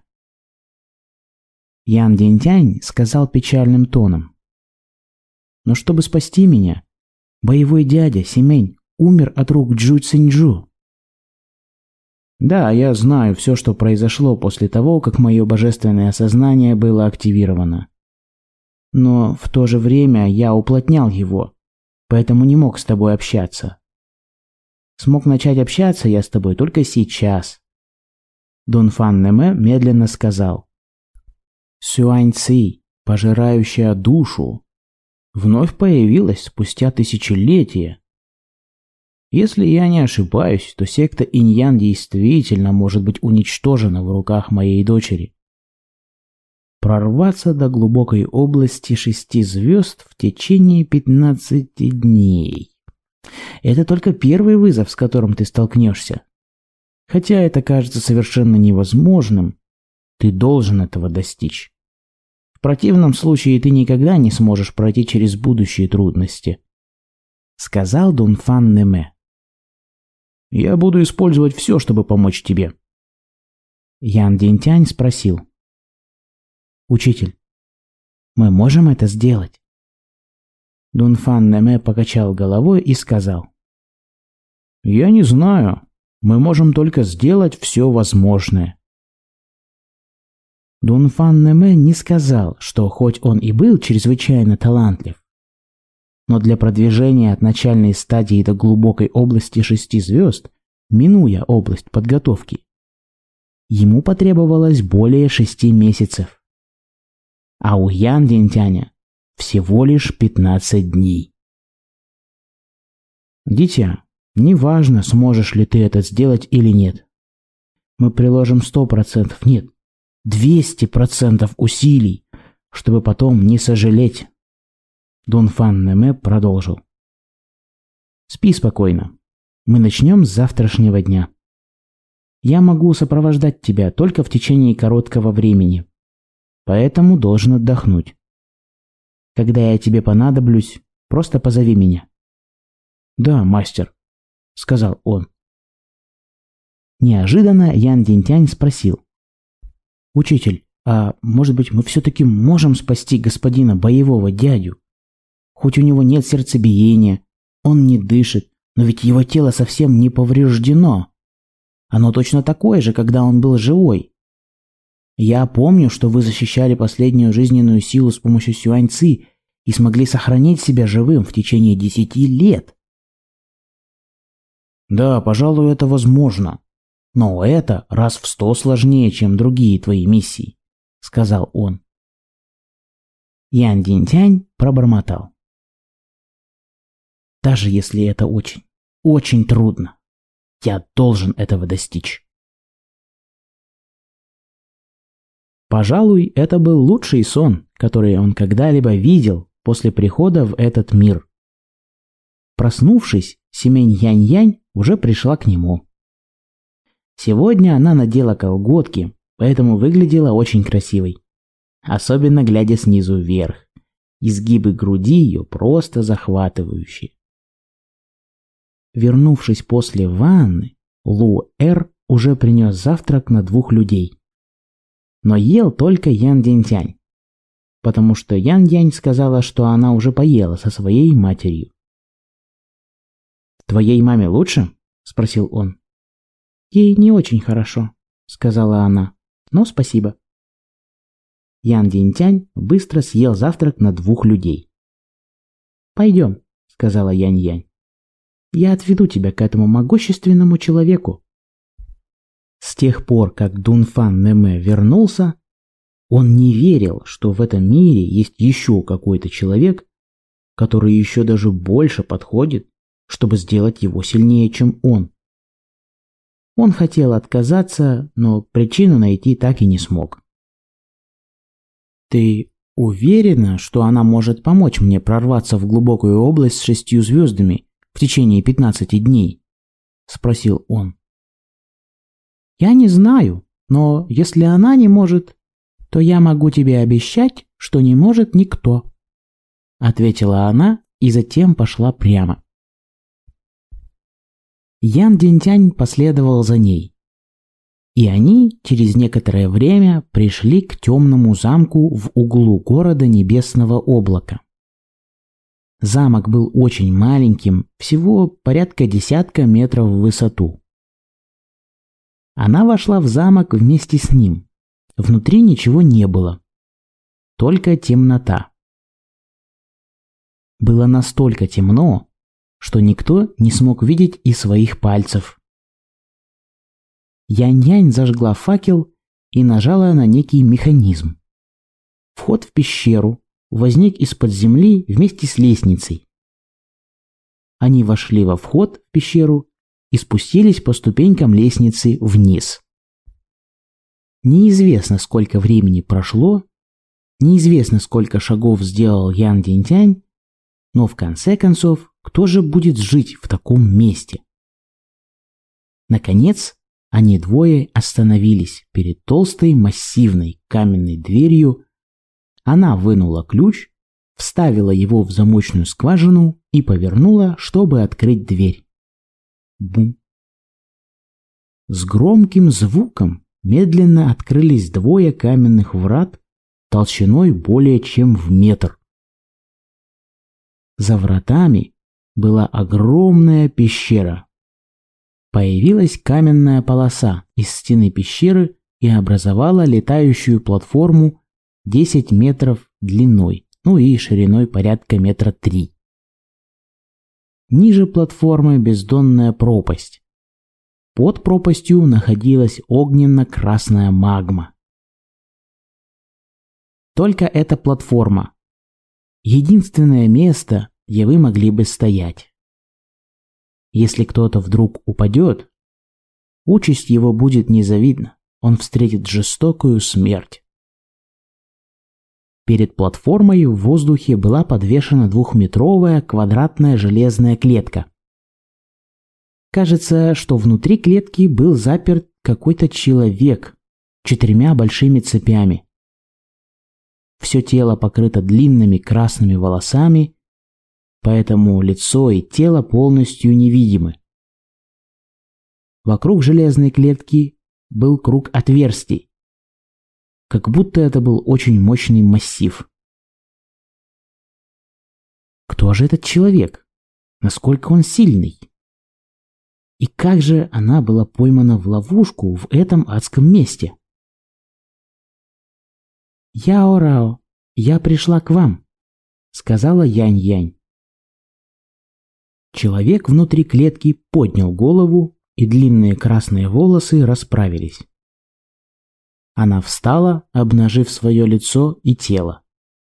Ян Динтянь сказал печальным тоном: «Но чтобы спасти меня, боевой дядя Симэнь умер от рук Джу Циньчжу». «Да, я знаю все, что произошло после того, как мое божественное сознание было активировано. Но в то же время я уплотнял его, поэтому не мог с тобой общаться. Смог начать общаться я с тобой только сейчас». Дун Фан Неме медленно сказал: «Сюань Ци, пожирающая душу, вновь появилась спустя тысячелетия. Если я не ошибаюсь, то секта Инь-Ян действительно может быть уничтожена в руках моей дочери. Прорваться до глубокой области шести звезд в течение пятнадцати дней. Это только первый вызов, с которым ты столкнешься. Хотя это кажется совершенно невозможным, ты должен этого достичь. В противном случае ты никогда не сможешь пройти через будущие трудности», — сказал Дун Фан Неме. «Я буду использовать все, чтобы помочь тебе». Ян Динтянь спросил: «Учитель, мы можем это сделать?» Дун Фан Неме покачал головой и сказал: «Я не знаю. Мы можем только сделать все возможное». Дун Фан Неме не сказал, что хоть он и был чрезвычайно талантлив, но для продвижения от начальной стадии до глубокой области шести звезд, минуя область подготовки, ему потребовалось более шести месяцев. А у Ян Динтяня всего лишь пятнадцать дней. «Дитя, неважно, сможешь ли ты это сделать или нет. Мы приложим сто процентов, нет, двести процентов усилий, чтобы потом не сожалеть», Дунфан Неме продолжил. Спи спокойно. Мы начнем с завтрашнего дня. Я могу сопровождать тебя только в течение короткого времени, поэтому должен отдохнуть. Когда я тебе понадоблюсь, просто позови меня. Да, мастер, сказал он. Неожиданно Ян Динтянь спросил. Учитель, а может быть мы все-таки можем спасти господина боевого дядю? Хоть у него нет сердцебиения, он не дышит, но ведь его тело совсем не повреждено. Оно точно такое же, когда он был живой. Я помню, что вы защищали последнюю жизненную силу с помощью сюань-ци и смогли сохранить себя живым в течение десяти лет. Да, пожалуй, это возможно. Но это раз в сто сложнее, чем другие твои миссии, сказал он. Ян Динтянь пробормотал. Даже если это очень, очень трудно, я должен этого достичь. Пожалуй, это был лучший сон, который он когда-либо видел после прихода в этот мир. Проснувшись, Семень Янь-Янь уже пришла к нему. Сегодня она надела колготки, поэтому выглядела очень красивой. Особенно глядя снизу вверх. Изгибы груди ее просто захватывающие. Вернувшись после ванны, Лу-Эр уже принес завтрак на двух людей. Но ел только Ян Динтянь, потому что Ян Янь сказала, что она уже поела со своей матерью. «Твоей маме лучше?» – спросил он. «Ей не очень хорошо», – сказала она, – «но спасибо». Ян Динтянь быстро съел завтрак на двух людей. «Пойдем», – сказала Янь-Янь. «Я отведу тебя к этому могущественному человеку». С тех пор, как Дунфан Неме вернулся, он не верил, что в этом мире есть еще какой-то человек, который еще даже больше подходит, чтобы сделать его сильнее, чем он. Он хотел отказаться, но причину найти так и не смог. «Ты уверена, что она может помочь мне прорваться в глубокую область с шестью звездами в течение пятнадцати дней?» – спросил он. «Я не знаю, но если она не может, то я могу тебе обещать, что не может никто», – ответила она и затем пошла прямо. Ян Динтянь последовал за ней, и они через некоторое время пришли к темному замку в углу города Небесного облака. Замок был очень маленьким, всего порядка десятка метров в высоту. Она вошла в замок вместе с ним. Внутри ничего не было, только темнота. Было настолько темно, что никто не смог видеть и своих пальцев. Янь-Янь зажгла факел и нажала на некий механизм. Вход в пещеру возник из-под земли вместе с лестницей. Они вошли во вход в пещеру и спустились по ступенькам лестницы вниз. Неизвестно, сколько времени прошло, неизвестно, сколько шагов сделал Ян Динтянь, но в конце концов, кто же будет жить в таком месте? Наконец, они двое остановились перед толстой массивной каменной дверью. Она вынула ключ, вставила его в замочную скважину и повернула, чтобы открыть дверь. Бум! С громким звуком медленно открылись двое каменных врат толщиной более чем в метр. За вратами была огромная пещера. Появилась каменная полоса из стены пещеры и образовала летающую платформу десять метров длиной, ну и шириной порядка метра три. Ниже платформы бездонная пропасть. Под пропастью находилась огненно-красная магма. Только эта платформа — единственное место, где вы могли бы стоять. Если кто-то вдруг упадет, участь его будет незавидна, он встретит жестокую смерть. Перед платформой в воздухе была подвешена двухметровая квадратная железная клетка. Кажется, что внутри клетки был заперт какой-то человек четырьмя большими цепями. Все тело покрыто длинными красными волосами, поэтому лицо и тело полностью невидимы. Вокруг железной клетки был круг отверстий, как будто это был очень мощный массив. Кто же этот человек? Насколько он сильный? И как же она была поймана в ловушку в этом адском месте? «Яо-Рао, я пришла к вам», — сказала Янь-Янь. Человек внутри клетки поднял голову, и длинные красные волосы расправились. Она встала, обнажив свое лицо и тело.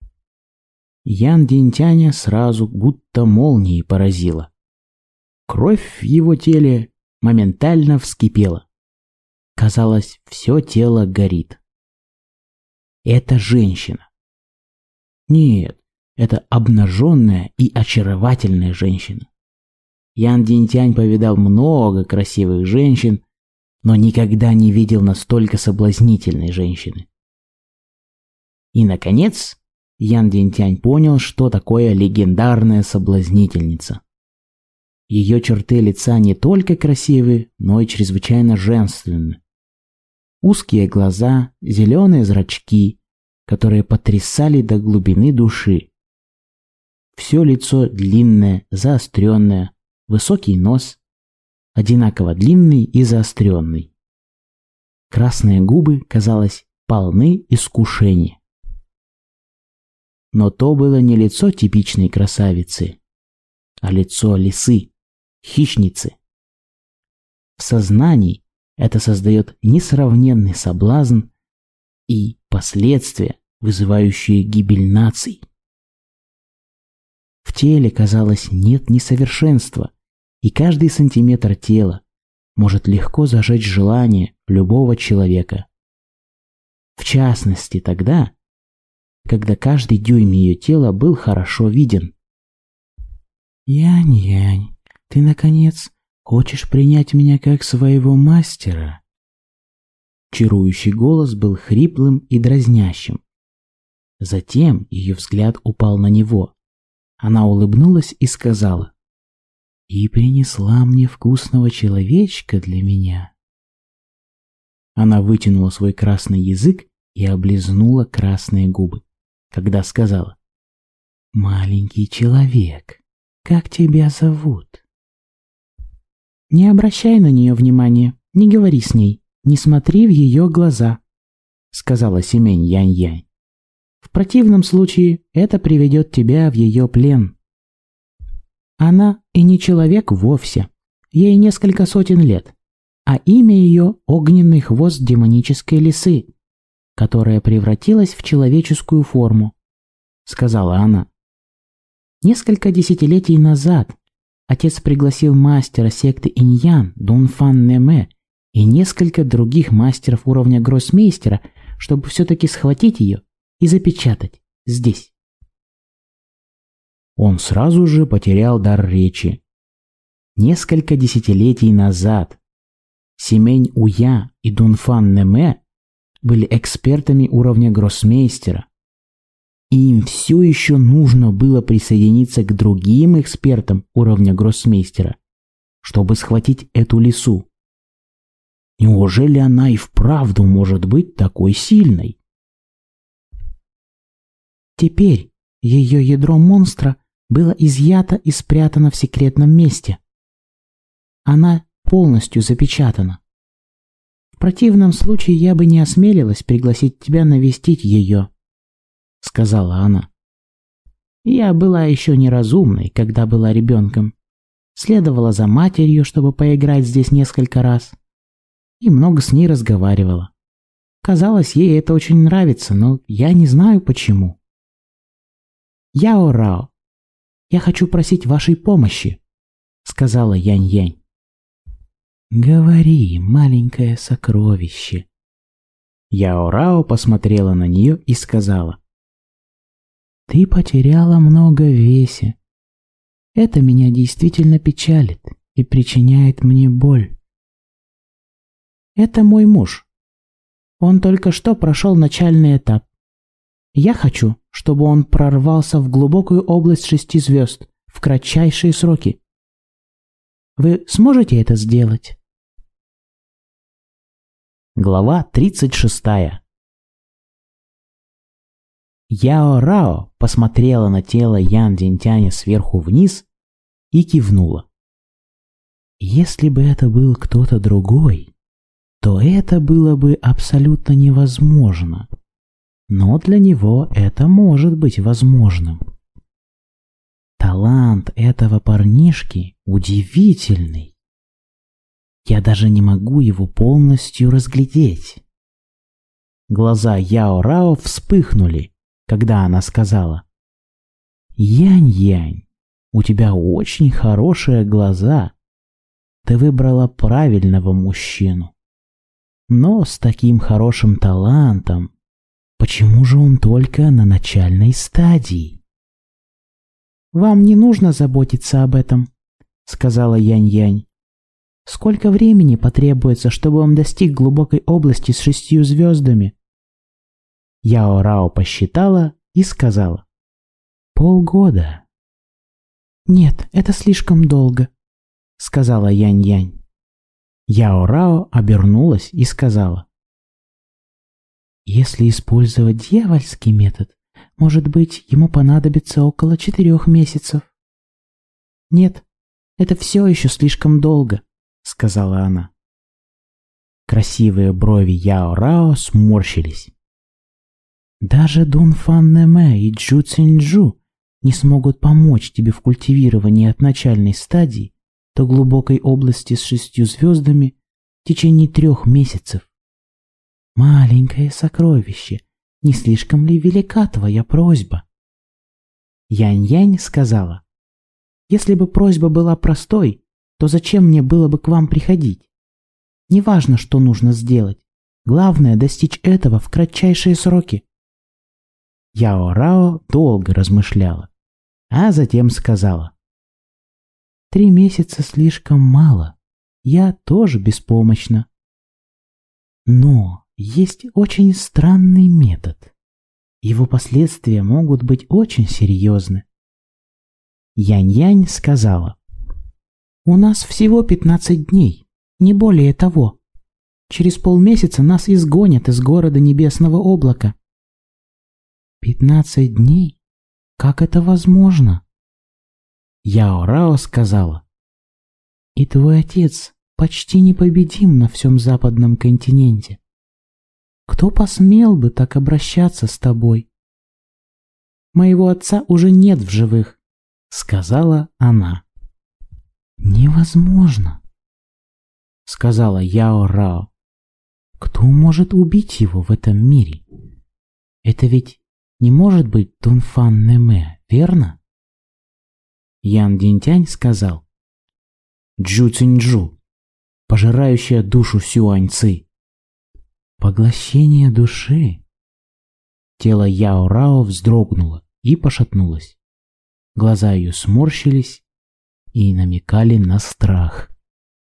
Ян Динтяня сразу будто молнией поразила. Кровь в его теле моментально вскипела. Казалось, все тело горит. Это женщина. Нет, это обнаженная и очаровательная женщина. Ян Динтянь повидал много красивых женщин, но никогда не видел настолько соблазнительной женщины. И, наконец, Ян Динтянь понял, что такое легендарная соблазнительница. Ее черты лица не только красивы, но и чрезвычайно женственны. Узкие глаза, зеленые зрачки, которые потрясали до глубины души. Все лицо длинное, заостренное, высокий нос, одинаково длинный и заостренный. Красные губы, казалось, полны искушения. Но то было не лицо типичной красавицы, а лицо лисы, хищницы. В сознании это создает несравненный соблазн и последствия, вызывающие гибель наций. В теле, казалось, нет несовершенства, и каждый сантиметр тела может легко зажечь желание любого человека. В частности, тогда, когда каждый дюйм ее тела был хорошо виден. «Янь-Янь, ты, наконец, хочешь принять меня как своего мастера?» Чарующий голос был хриплым и дразнящим. Затем ее взгляд упал на него. Она улыбнулась и сказала: «И принесла мне вкусного человечка для меня». Она вытянула свой красный язык и облизнула красные губы, когда сказала: «Маленький человек, как тебя зовут?» «Не обращай на нее внимания, не говори с ней, не смотри в ее глаза», — сказала Семень Янь-Янь. «В противном случае это приведет тебя в ее плен. Она и не человек вовсе, ей несколько сотен лет, а имя ее — огненный хвост демонической лисы, которая превратилась в человеческую форму», — сказала она. Несколько десятилетий назад отец пригласил мастера секты Иньян Дунфан Неме и несколько других мастеров уровня гроссмейстера, чтобы все-таки схватить ее и запечатать здесь. Он сразу же потерял дар речи. Несколько десятилетий назад Семень Уя и Дунфан Неме были экспертами уровня гроссмейстера, и им все еще нужно было присоединиться к другим экспертам уровня гроссмейстера, чтобы схватить эту лису. Неужели она и вправду может быть такой сильной? Теперь ее ядро монстра было изъято и спрятано в секретном месте. Она полностью запечатана. В противном случае я бы не осмелилась пригласить тебя навестить ее, — сказала она. Я была еще неразумной, когда была ребенком. Следовала за матерью, чтобы поиграть здесь несколько раз. И много с ней разговаривала. Казалось, ей это очень нравится, но я не знаю почему. «Яо-Рао, я хочу просить вашей помощи», — сказала Янь-Янь. «Говори, маленькое сокровище». Яо-Рао посмотрела на нее и сказала: Ты потеряла много в весе. Это меня действительно печалит и причиняет мне боль. Это мой муж. Он только что прошел начальный этап. Я хочу, чтобы он прорвался в глубокую область шести звезд в кратчайшие сроки. Вы сможете это сделать? Глава тридцать шестая. Яо Рао посмотрела на тело Ян Динтяня сверху вниз и кивнула. Если бы это был кто-то другой, то это было бы абсолютно невозможно. Но для него это может быть возможным. Талант этого парнишки удивительный. Я даже не могу его полностью разглядеть. Глаза Яо Рао вспыхнули, когда она сказала: «Янь-Янь, у тебя очень хорошие глаза. Ты выбрала правильного мужчину. Но с таким хорошим талантом, почему же он только на начальной стадии?» «Вам не нужно заботиться об этом», — сказала Янь-Янь. «Сколько времени потребуется, чтобы он достиг глубокой области с шестью звездами?» Яо Рао посчитала и сказала: «Полгода». «Нет, это слишком долго», — сказала Янь-Янь. Яо Рао обернулась и сказала: «Если использовать дьявольский метод, может быть, ему понадобится около четырех месяцев». «Нет, это все еще слишком долго», — сказала она. Красивые брови Яо Рао сморщились. «Даже Дун Фан Нэме и Джу Циньчжу не смогут помочь тебе в культивировании от начальной стадии до глубокой области с шестью звездами в течение трех месяцев. Маленькое сокровище, не слишком ли велика твоя просьба?» Янь-Янь сказала: «Если бы просьба была простой, то зачем мне было бы к вам приходить? Неважно, что нужно сделать. Главное — достичь этого в кратчайшие сроки». Яо Рао долго размышляла, а затем сказала: «Три месяца слишком мало. Я тоже беспомощна. Но есть очень странный метод. Его последствия могут быть очень серьезны». Янь-Янь сказала: «У нас всего пятнадцать дней, не более того. Через полмесяца нас изгонят из города Небесного облака». «Пятнадцать дней? Как это возможно?» Яо Рао сказала: «И твой отец почти непобедим на всем западном континенте. Кто посмел бы так обращаться с тобой?» «Моего отца уже нет в живых», — сказала она. «Невозможно», — сказала Яо Рао. «Кто может убить его в этом мире? Это ведь не может быть Дун Фан Нэме, верно?» Ян Динтянь сказал: «Джу Циньчжу, пожирающая душу Сюань Ци». «Поглощение души?» Тело Яо Рао вздрогнуло и пошатнулось. Глаза ее сморщились и намекали на страх.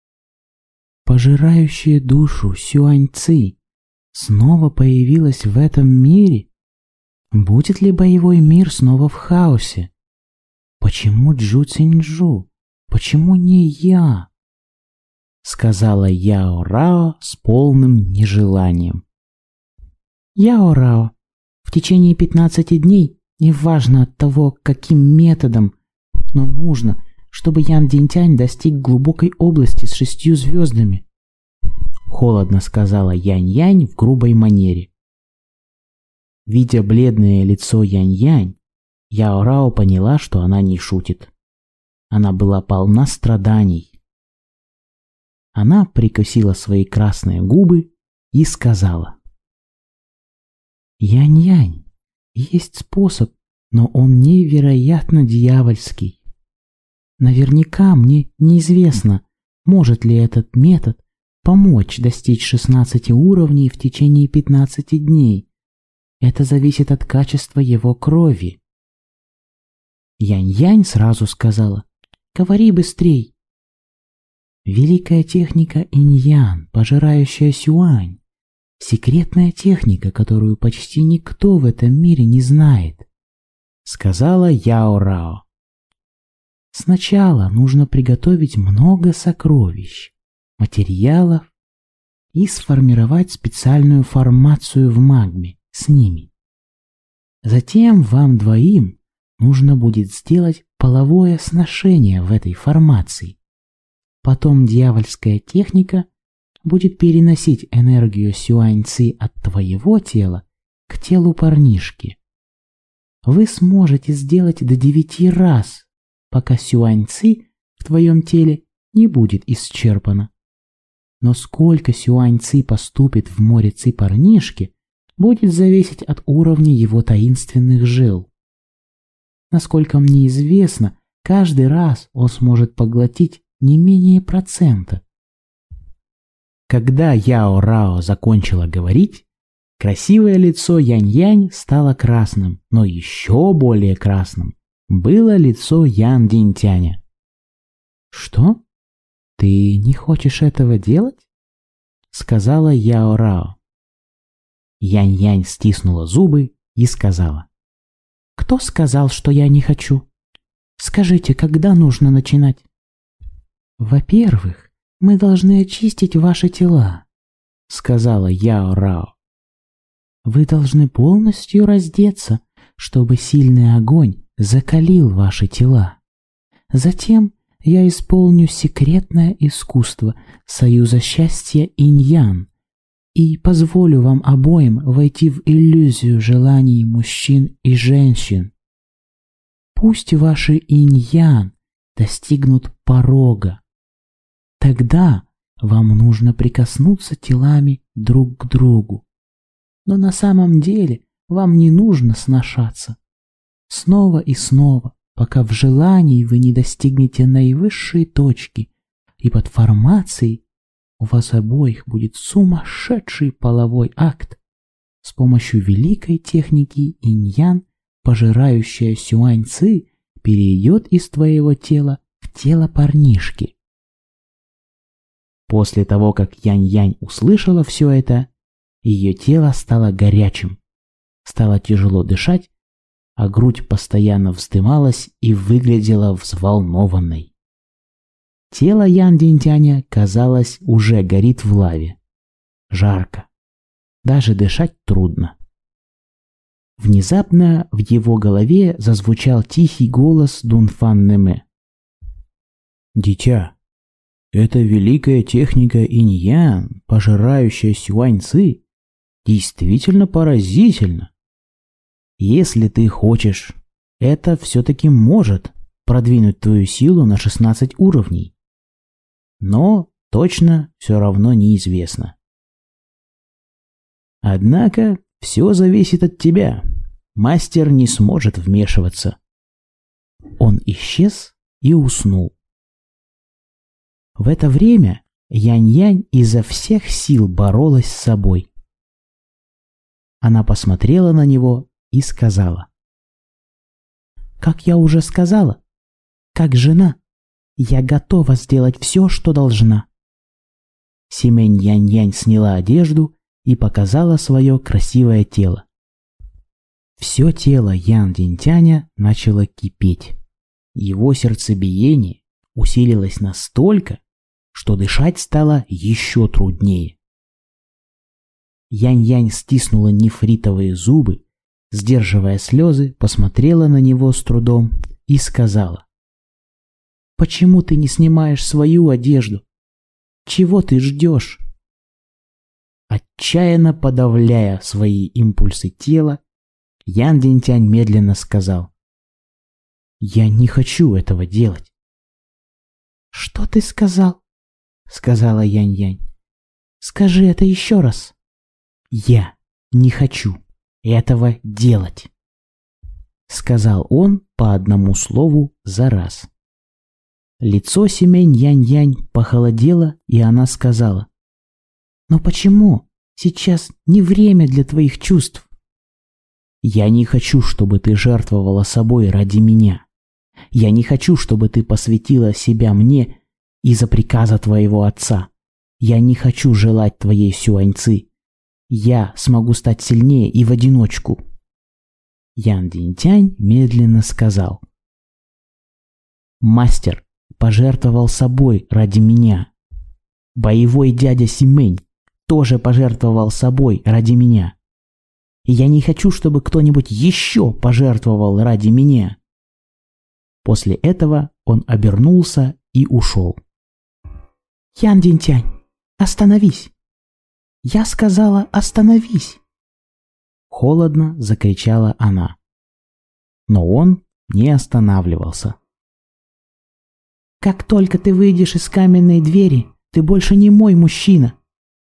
«Пожирающая душу Сюань Ци снова появилась в этом мире? Будет ли боевой мир снова в хаосе? Почему Джу Циньчжу? Почему не я?» Сказала Яо Рао с полным нежеланием. «Яо Рао, в течение пятнадцати дней, неважно от того, каким методом, но нужно, чтобы Ян Динтянь достиг глубокой области с шестью звездами», — холодно сказала Янь-Янь в грубой манере. Видя бледное лицо Янь-Янь, Яо Рао поняла, что она не шутит. Она была полна страданий. Она прикусила свои красные губы и сказала: «Янь-Янь, есть способ, но он невероятно дьявольский. Наверняка мне неизвестно, может ли этот метод помочь достичь шестнадцати уровней в течение пятнадцати дней. Это зависит от качества его крови. Янь-Янь сразу сказала: «Говори быстрей». Великая техника инь-ян, пожирающая сюань. Секретная техника, которую почти никто в этом мире не знает, сказала Яо-Рао. Сначала нужно приготовить много сокровищ, материалов и сформировать специальную формацию в магме с ними. Затем вам двоим нужно будет сделать половое сношение в этой формации. Потом дьявольская техника будет переносить энергию сюань-ци от твоего тела к телу парнишки. Вы сможете сделать до девяти раз, пока сюань-ци в твоем теле не будет исчерпана. Но сколько сюань-ци поступит в море ци парнишки, будет зависеть от уровня его таинственных жил. Насколько мне известно, каждый раз он сможет поглотить не менее процента. Когда Яо-Рао закончила говорить, красивое лицо Янь-Янь стало красным, но еще более красным было лицо Ян-Динтяня. «Что? Ты не хочешь этого делать?» — сказала Яо-Рао. Янь-Янь стиснула зубы и сказала: «Кто сказал, что я не хочу? Скажите, когда нужно начинать?» «Во-первых, мы должны очистить ваши тела», — сказала Яо-Рао. «Вы должны полностью раздеться, чтобы сильный огонь закалил ваши тела. Затем я исполню секретное искусство союза счастья инь-ян и позволю вам обоим войти в иллюзию желаний мужчин и женщин. Пусть ваши инь-ян достигнут порога. Тогда вам нужно прикоснуться телами друг к другу. Но на самом деле вам не нужно сношаться. Снова и снова, пока в желании вы не достигнете наивысшей точки, и под формацией у вас обоих будет сумасшедший половой акт с помощью великой техники инь-ян, пожирающая сюань-ци, перейдет из твоего тела в тело парнишки». После того, как Янь-Янь услышала все это, ее тело стало горячим, стало тяжело дышать, а грудь постоянно вздымалась и выглядела взволнованной. Тело Ян-Динтяня, казалось, уже горит в лаве. Жарко. Даже дышать трудно. Внезапно в его голове зазвучал тихий голос Дунфан-Неме. «Дитя, эта великая техника инь-ян, пожирающая сюань-ци, действительно поразительна. Если ты хочешь, это все-таки может продвинуть твою силу на шестнадцать уровней. Но точно все равно неизвестно. Однако все зависит от тебя. Мастер не сможет вмешиваться». Он исчез и уснул. В это время Янь-Янь изо всех сил боролась с собой. Она посмотрела на него и сказала: «Как я уже сказала, как жена, я готова сделать все, что должна». Симэнь Янь-Янь сняла одежду и показала свое красивое тело. Все тело Ян-Динтяня начало кипеть. Его сердцебиение усилилось настолько, что дышать стало еще труднее. Янь-Янь стиснула нефритовые зубы, сдерживая слезы, посмотрела на него с трудом и сказала: «Почему ты не снимаешь свою одежду? Чего ты ждешь?» Отчаянно подавляя свои импульсы тела, Ян-Динтянь медленно сказал: «Я не хочу этого делать». «Что ты сказал?» — сказала Янь-Янь. «Скажи это еще раз». «Я не хочу этого делать», — сказал он по одному слову за раз. Лицо Симэнь Янь-Янь похолодело, и она сказала: «Но почему? Сейчас не время для твоих чувств». «Я не хочу, чтобы ты жертвовала собой ради меня. Я не хочу, чтобы ты посвятила себя мне из-за приказа твоего отца. Я не хочу желать твоей сюаньцы. Я смогу стать сильнее и в одиночку. Ян Динтянь медленно сказал: «Мастер пожертвовал собой ради меня. Боевой дядя Симэнь тоже пожертвовал собой ради меня. И я не хочу, чтобы кто-нибудь еще пожертвовал ради меня». После этого он обернулся и ушел. «Ян Динтянь, остановись! Я сказала, остановись!» Холодно закричала она. Но он не останавливался. «Как только ты выйдешь из каменной двери, ты больше не мой мужчина!»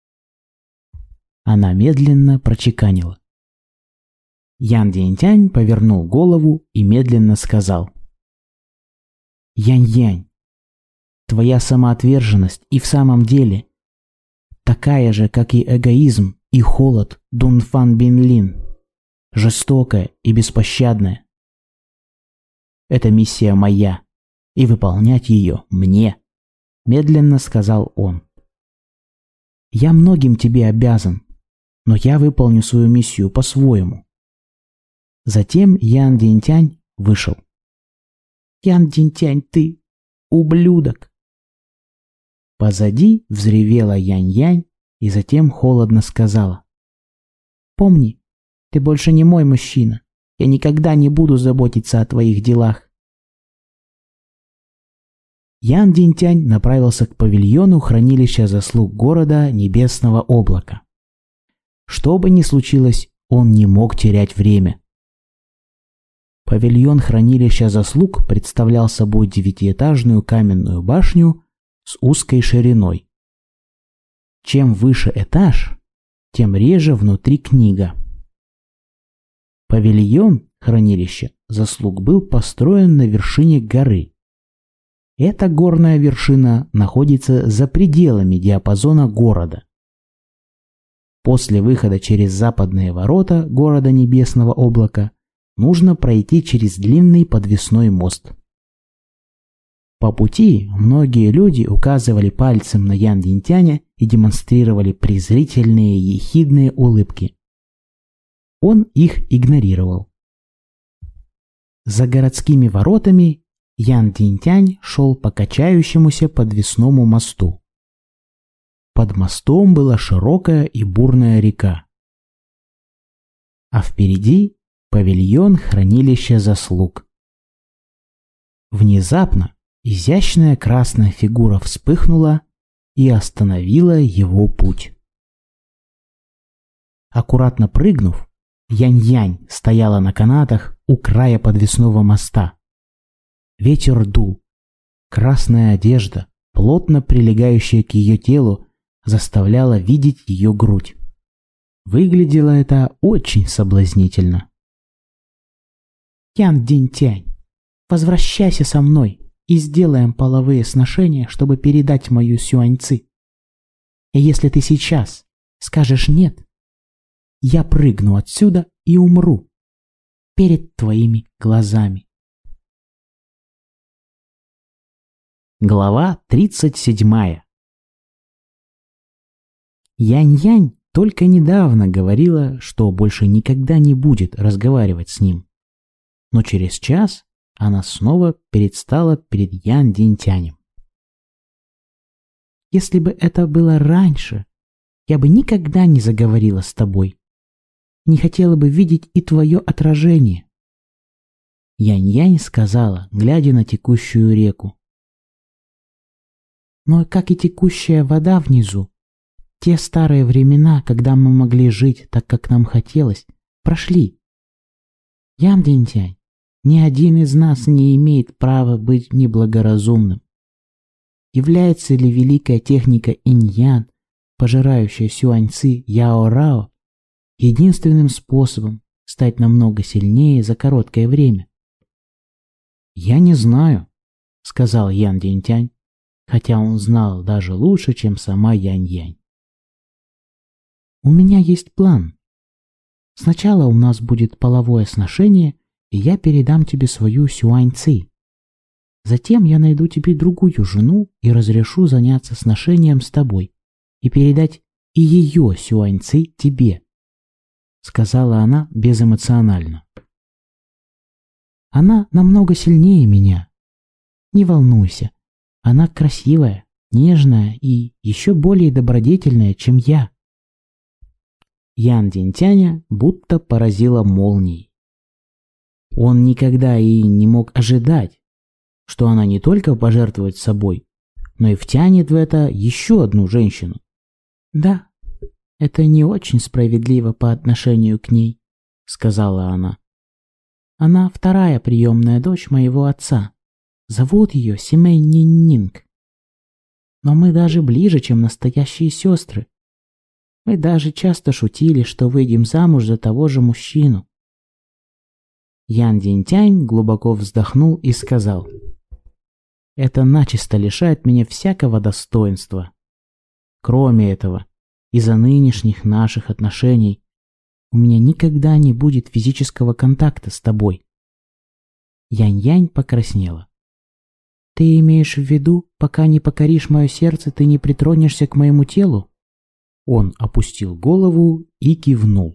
Она медленно прочеканила. Ян Динтянь повернул голову и медленно сказал: «Янь-Янь, твоя самоотверженность и в самом деле такая же, как и эгоизм и холод Дунфан Бинлин, жестокая и беспощадная. Это миссия моя, и выполнять ее мне», — медленно сказал он. «Я многим тебе обязан, но я выполню свою миссию по-своему». Затем Ян Динтянь вышел. «Ян Динтянь, ты ублюдок!» Позади взревела Янь-Янь и затем холодно сказала: «Помни, ты больше не мой мужчина. Я никогда не буду заботиться о твоих делах». Ян Динтянь направился к павильону хранилища заслуг города Небесного Облака. Что бы ни случилось, он не мог терять время. Павильон хранилища заслуг представлял собой девятиэтажную каменную башню с узкой шириной. Чем выше этаж, тем реже внутри книга. Павильон хранилища заслуг был построен на вершине горы. Эта горная вершина находится за пределами диапазона города. После выхода через западные ворота города Небесного Облака нужно пройти через длинный подвесной мост. По пути многие люди указывали пальцем на Ян Динтяня и демонстрировали презрительные ехидные улыбки. Он их игнорировал. За городскими воротами Ян Динтянь шел по качающемуся подвесному мосту. Под мостом была широкая и бурная река. А впереди павильон хранилища заслуг. Внезапно изящная красная фигура вспыхнула и остановила его путь. Аккуратно прыгнув, Янь-Янь стояла на канатах у края подвесного моста. Ветер дул. Красная одежда, плотно прилегающая к ее телу, заставляла видеть ее грудь. Выглядело это очень соблазнительно. «Ян Динтянь, возвращайся со мной и сделаем половые сношения, чтобы передать мою сюаньцы. И если ты сейчас скажешь «нет», я прыгну отсюда и умру перед твоими глазами». Глава тридцать седьмая. Янь-Янь только недавно говорила, что больше никогда не будет разговаривать с ним. Но через час она снова предстала перед Ян Динтянем. «Если бы это было раньше, я бы никогда не заговорила с тобой. Не хотела бы видеть и твое отражение». Янь-Янь сказала, глядя на текущую реку. «Но как и текущая вода внизу, те старые времена, когда мы могли жить так, как нам хотелось, прошли. Ян Динтянь, ни один из нас не имеет права быть неблагоразумным. Является ли великая техника инь-ян, пожирающая сюаньцы Яо-Рао, единственным способом стать намного сильнее за короткое время?» «Я не знаю», — сказал Ян Динтянь, хотя он знал даже лучше, чем сама Янь-Янь. «У меня есть план. Сначала у нас будет половое сношение, и я передам тебе свою сюань-ци. Затем я найду тебе другую жену и разрешу заняться сношением с тобой и передать и ее Сюаньци тебе», — сказала она безэмоционально. «Она намного сильнее меня. Не волнуйся, она красивая, нежная и еще более добродетельная, чем я». Ян Динтяня будто поразила молнией. Он никогда и не мог ожидать, что она не только пожертвует собой, но и втянет в это еще одну женщину. «Да, это не очень справедливо по отношению к ней», — сказала она. «Она вторая приемная дочь моего отца. Зовут ее Симэй Ниннинг. Но мы даже ближе, чем настоящие сестры. Мы даже часто шутили, что выйдем замуж за того же мужчину». Ян Динтянь глубоко вздохнул и сказал: «Это начисто лишает меня всякого достоинства. Кроме этого, из-за нынешних наших отношений у меня никогда не будет физического контакта с тобой». Янь-Янь покраснела. «Ты имеешь в виду, пока не покоришь мое сердце, ты не притронешься к моему телу?» Он опустил голову и кивнул.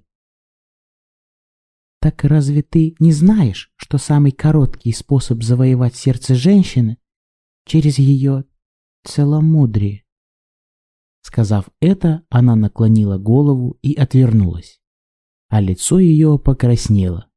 «Так разве ты не знаешь, что самый короткий способ завоевать сердце женщины через ее целомудрие?» Сказав это, она наклонила голову и отвернулась, а лицо ее покраснело.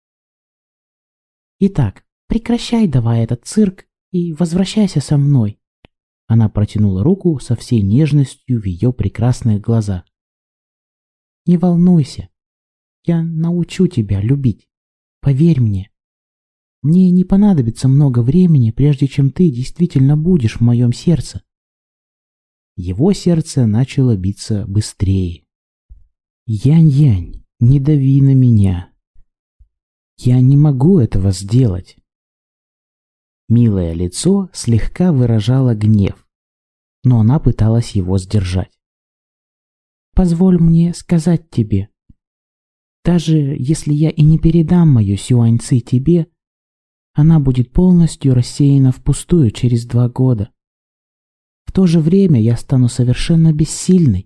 «Итак, прекращай давай этот цирк и возвращайся со мной». Она протянула руку со всей нежностью в ее прекрасных глазах. «Не волнуйся, я научу тебя любить. Поверь мне. Мне не понадобится много времени, прежде чем ты действительно будешь в моем сердце». Его сердце начало биться быстрее. «Янь-Янь, не дави на меня. Я не могу этого сделать». Милое лицо слегка выражало гнев, но она пыталась его сдержать. «Позволь мне сказать тебе, даже если я и не передам мою Сюаньци тебе, она будет полностью рассеяна впустую через два года. В то же время я стану совершенно бессильной».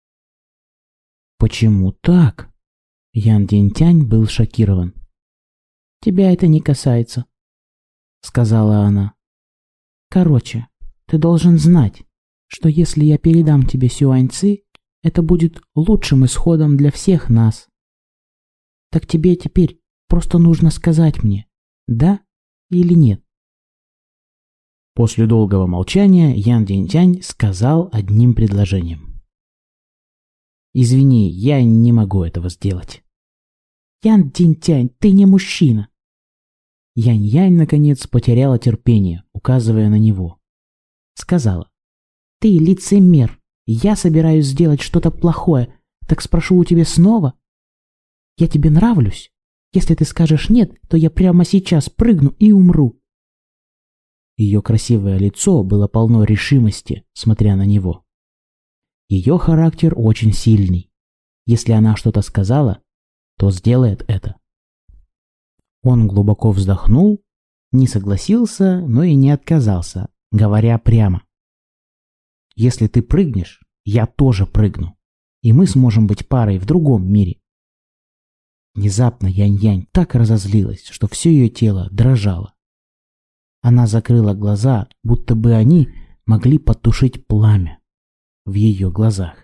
«Почему так?» Ян Динтянь был шокирован. «Тебя это не касается», — сказала она. «Короче, ты должен знать, что если я передам тебе Сюаньци, это будет лучшим исходом для всех нас. Так тебе теперь просто нужно сказать мне, да или нет». После долгого молчания Ян Динтянь сказал одним предложением: «Извини, я не могу этого сделать». «Ян Динтянь, ты не мужчина». Янь-Янь наконец потеряла терпение, указывая на него. Сказала: «Ты лицемер, я собираюсь сделать что-то плохое, так спрошу у тебя снова? Я тебе нравлюсь? Если ты скажешь нет, то я прямо сейчас прыгну и умру». Ее красивое лицо было полно решимости, смотря на него. Ее характер очень сильный. Если она что-то сказала, то сделает это. Он глубоко вздохнул, не согласился, но и не отказался, говоря прямо: «Если ты прыгнешь, я тоже прыгну, и мы сможем быть парой в другом мире». Внезапно Янь-Янь так разозлилась, что все ее тело дрожало. Она закрыла глаза, будто бы они могли потушить пламя в ее глазах.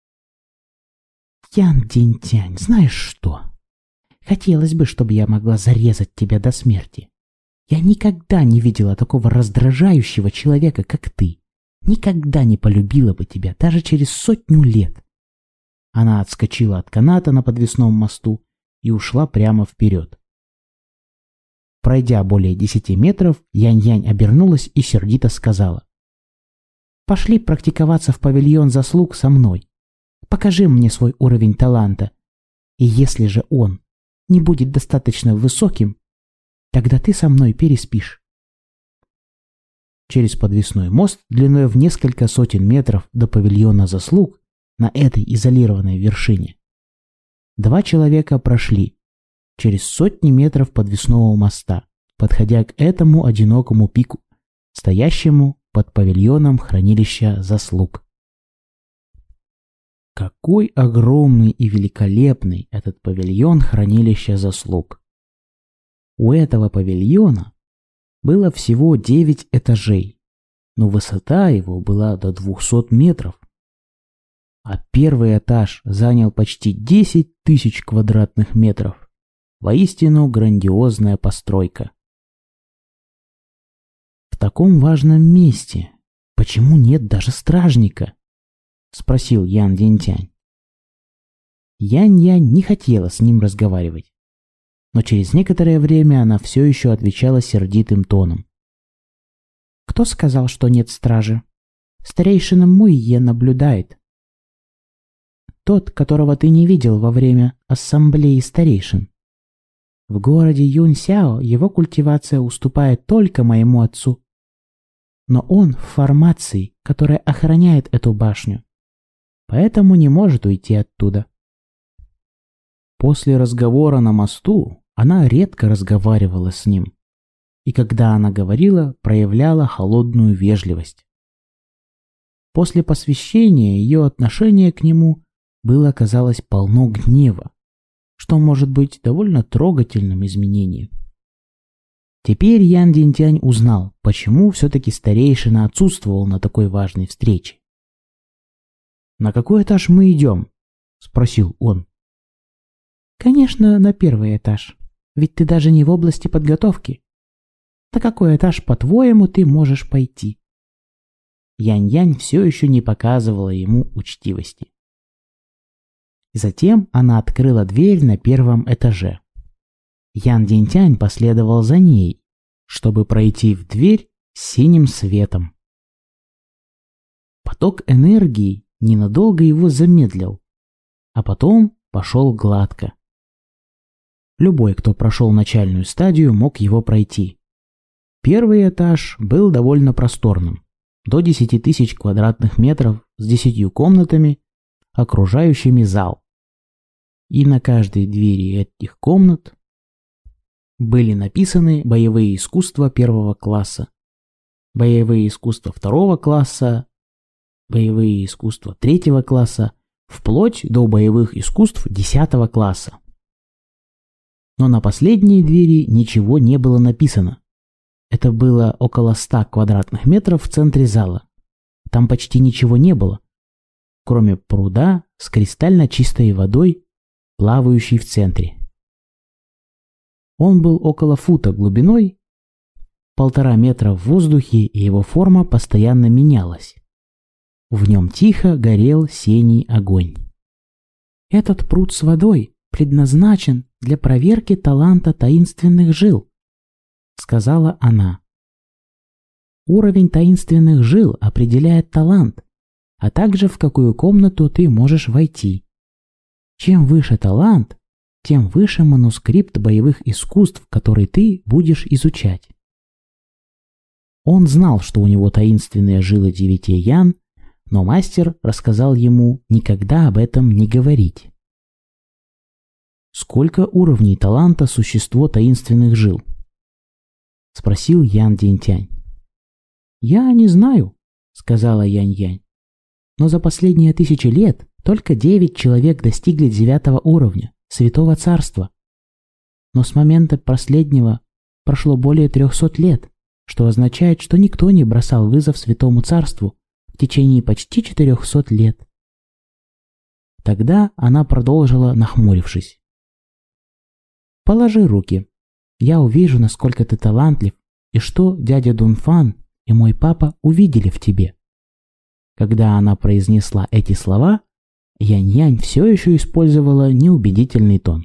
«Ян Динтянь, знаешь что? Хотелось бы, чтобы я могла зарезать тебя до смерти. Я никогда не видела такого раздражающего человека, как ты. Никогда не полюбила бы тебя, даже через сотню лет». Она отскочила от каната на подвесном мосту и ушла прямо вперед. Пройдя более десяти метров, Янь-Янь обернулась и сердито сказала: «Пошли практиковаться в павильон заслуг со мной. Покажи мне свой уровень таланта. И если же он не будет достаточно высоким, тогда ты со мной переспишь». Через подвесной мост длиной в несколько сотен метров до павильона заслуг на этой изолированной вершине два человека прошли через сотни метров подвесного моста подходя к этому одинокому пику, стоящему под павильоном хранилища заслуг. Какой огромный и великолепный этот павильон хранилища заслуг! У этого павильона было всего девять этажей, но высота его была до двухсот метров. А первый этаж занял почти десять тысяч квадратных метров. Воистину грандиозная постройка. В таком важном месте почему нет даже стражника? Спросил Ян Динтянь. Янь-Янь не хотела с ним разговаривать, но через некоторое время она все еще отвечала сердитым тоном. Кто сказал, что нет стражи? Старейшина Муйе наблюдает. Тот, которого ты не видел во время ассамблеи старейшин. В городе Юньсяо его культивация уступает только моему отцу. Но он в формации, которая охраняет эту башню, поэтому не может уйти оттуда. После разговора на мосту она редко разговаривала с ним, и когда она говорила, проявляла холодную вежливость. После посвящения ее отношение к нему было, казалось, полно гнева, что может быть довольно трогательным изменением. Теперь Ян Динтянь узнал, почему все-таки старейшина отсутствовал на такой важной встрече. «На какой этаж мы идем?» — спросил он. «Конечно, на первый этаж, ведь ты даже не в области подготовки. На какой этаж, по-твоему, ты можешь пойти?» Янь-Янь все еще не показывала ему учтивости. Затем она открыла дверь на первом этаже. Ян Динтянь последовал за ней, чтобы пройти в дверь с синим светом. Поток энергии ненадолго его замедлил, а потом пошел гладко. Любой, кто прошел начальную стадию, мог его пройти. Первый этаж был довольно просторным, до десяти тысяч квадратных метров с десятью комнатами, окружающими зал. И на каждой двери этих комнат были написаны боевые искусства первого класса, боевые искусства второго класса, боевые искусства третьего класса, вплоть до боевых искусств десятого класса. Но на последней двери ничего не было написано. Это было около ста квадратных метров в центре зала. Там почти ничего не было, кроме пруда с кристально чистой водой, плавающей в центре. Он был около фута глубиной, полтора метра в воздухе, и его форма постоянно менялась. В нем тихо горел синий огонь. Этот пруд с водой предназначен для проверки таланта таинственных жил, сказала она. Уровень таинственных жил определяет талант, а также в какую комнату ты можешь войти. Чем выше талант, тем выше манускрипт боевых искусств, который ты будешь изучать. Он знал, что у него таинственные жилы девяти ян, но мастер рассказал ему никогда об этом не говорить. «Сколько уровней таланта существо таинственных жил?» — спросил Ян Динтянь. «Я не знаю», — сказала Янь-Янь. «Но за последние тысячи лет только девять человек достигли девятого уровня Святого Царства. Но с момента последнего прошло более трехсот лет, что означает, что никто не бросал вызов Святому Царству в течение почти четырехсот лет». Тогда она продолжила, нахмурившись. «Положи руки. Я увижу, насколько ты талантлив, и что дядя Дунфан и мой папа увидели в тебе». Когда она произнесла эти слова, Янь-Янь все еще использовала неубедительный тон.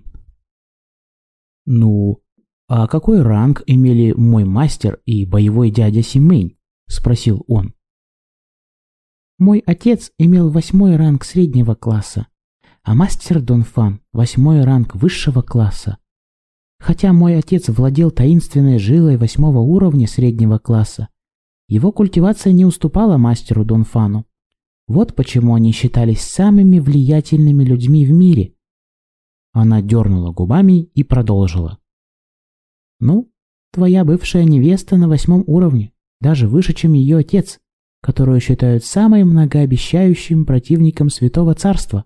«Ну, а какой ранг имели мой мастер и боевой дядя Симэнь?» — спросил он. «Мой отец имел восьмой ранг среднего класса, а мастер Дунфан — восьмой ранг высшего класса. Хотя мой отец владел таинственной жилой восьмого уровня среднего класса, его культивация не уступала мастеру Дунфану. Вот почему они считались самыми влиятельными людьми в мире». Она дернула губами и продолжила. «Ну, твоя бывшая невеста на восьмом уровне, даже выше, чем ее отец, которую считают самым многообещающим противником Святого Царства.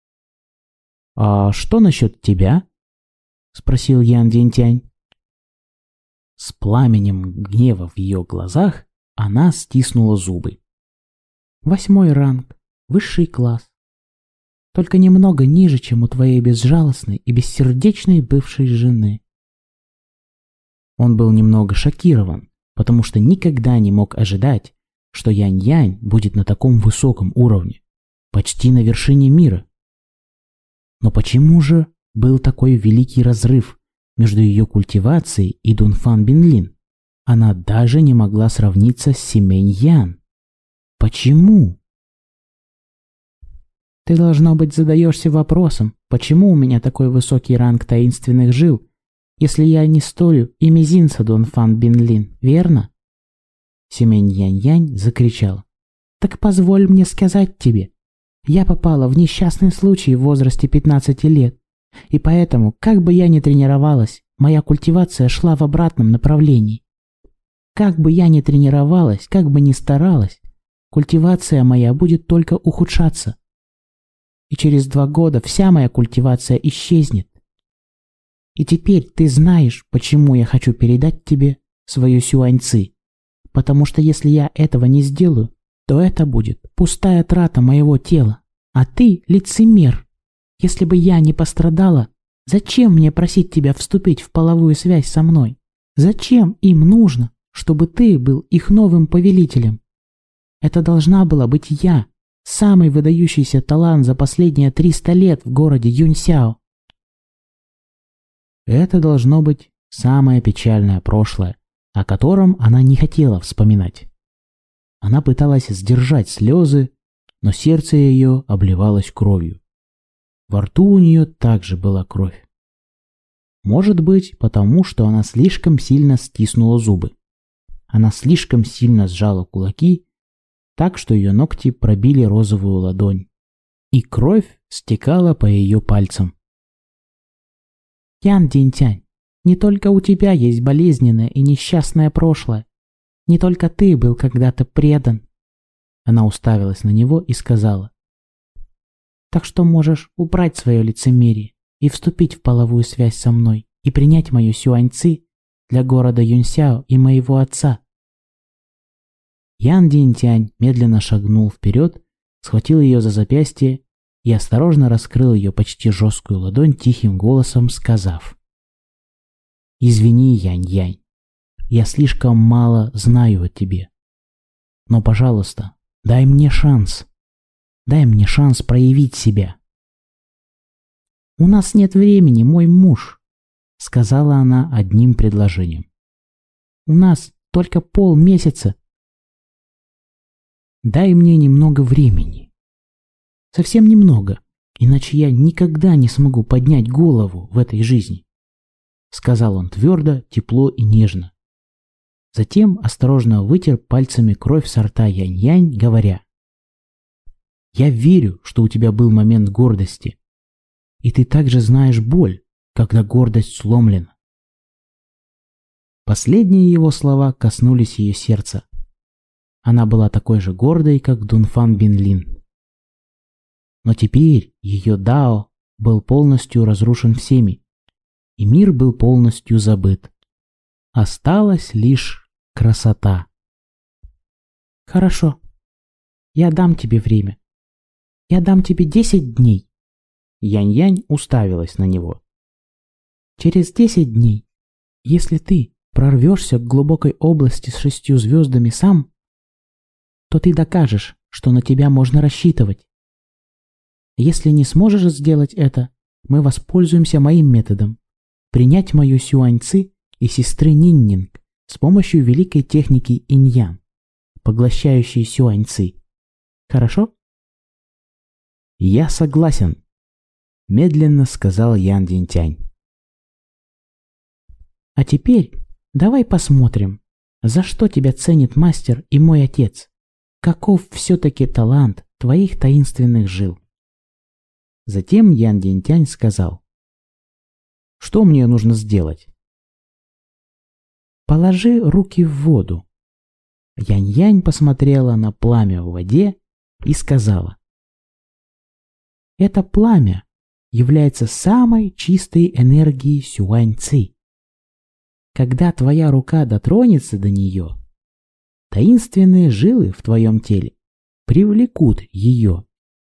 «А что насчет тебя?» — спросил Ян Динтянь. С пламенем гнева в ее глазах она стиснула зубы. «Восьмой ранг, высший класс. Только немного ниже, чем у твоей безжалостной и бессердечной бывшей жены». Он был немного шокирован, потому что никогда не мог ожидать, что Янь-Янь будет на таком высоком уровне, почти на вершине мира. Но почему же был такой великий разрыв между ее культивацией и Дунфан Бинлин? Она даже не могла сравниться с Симэнь Ян. Почему? Ты, должно быть, задаешься вопросом, почему у меня такой высокий ранг таинственных жил, если я не столю и мизинца Дунфан Бинлин, верно? Симэнь Янь-Янь закричал. Так позволь мне сказать тебе. Я попала в несчастный случай в возрасте пятнадцати лет, и поэтому, как бы я ни тренировалась, моя культивация шла в обратном направлении. Как бы я ни тренировалась, как бы ни старалась, культивация моя будет только ухудшаться. И через два года вся моя культивация исчезнет. И теперь ты знаешь, почему я хочу передать тебе свою сюаньци. Потому что если я этого не сделаю, то это будет пустая трата моего тела. А ты лицемер. Если бы я не пострадала, зачем мне просить тебя вступить в половую связь со мной? Зачем им нужно, чтобы ты был их новым повелителем? Это должна была быть я, самый выдающийся талант за последние триста лет в городе Юньсяо. Это должно быть самое печальное прошлое, о котором она не хотела вспоминать. Она пыталась сдержать слезы, но сердце ее обливалось кровью. Во рту у нее также была кровь. Может быть, потому что она слишком сильно стиснула зубы. Она слишком сильно сжала кулаки, так что ее ногти пробили розовую ладонь, и кровь стекала по ее пальцам. Ян Динтянь, не только у тебя есть болезненное и несчастное прошлое. Не только ты был когда-то предан. Она уставилась на него и сказала. Так что можешь убрать свое лицемерие и вступить в половую связь со мной и принять мою сюаньци для города Юньсяо и моего отца. Ян Динтянь медленно шагнул вперед, схватил ее за запястье и осторожно раскрыл ее почти жесткую ладонь тихим голосом, сказав. «Извини, Янь-Янь, я слишком мало знаю о тебе. Но, пожалуйста, дай мне шанс. Дай мне шанс проявить себя». «У нас нет времени, мой муж», — сказала она одним предложением. «У нас только полмесяца». «Дай мне немного времени. Совсем немного, иначе я никогда не смогу поднять голову в этой жизни», — сказал он твердо, тепло и нежно. Затем осторожно вытер пальцами кровь со рта Янь-Янь, говоря. «Я верю, что у тебя был момент гордости, и ты также знаешь боль, когда гордость сломлена». Последние его слова коснулись ее сердца. Она была такой же гордой, как Дунфан Бинлин. Но теперь ее дао был полностью разрушен всеми, и мир был полностью забыт. Осталась лишь красота. «Хорошо. Я дам тебе время. Я дам тебе десять дней». Янь-Янь уставилась на него. «Через десять дней, если ты прорвешься к глубокой области с шестью звездами сам, то ты докажешь, что на тебя можно рассчитывать. Если не сможешь сделать это, мы воспользуемся моим методом. Принять мою сюаньци и сестры Ниннинг с помощью великой техники инь-ян, поглощающей сюаньци. Хорошо?» «Я согласен», — медленно сказал Ян Динтянь. «А теперь давай посмотрим, за что тебя ценит мастер и мой отец. Каков все-таки талант твоих таинственных жил?» Затем Ян Динтянь сказал. «Что мне нужно сделать?» Положи руки в воду. Янь-Янь посмотрела на пламя в воде и сказала: это пламя является самой чистой энергией Сюань-Ци. Когда твоя рука дотронется до нее, таинственные жилы в твоем теле привлекут ее.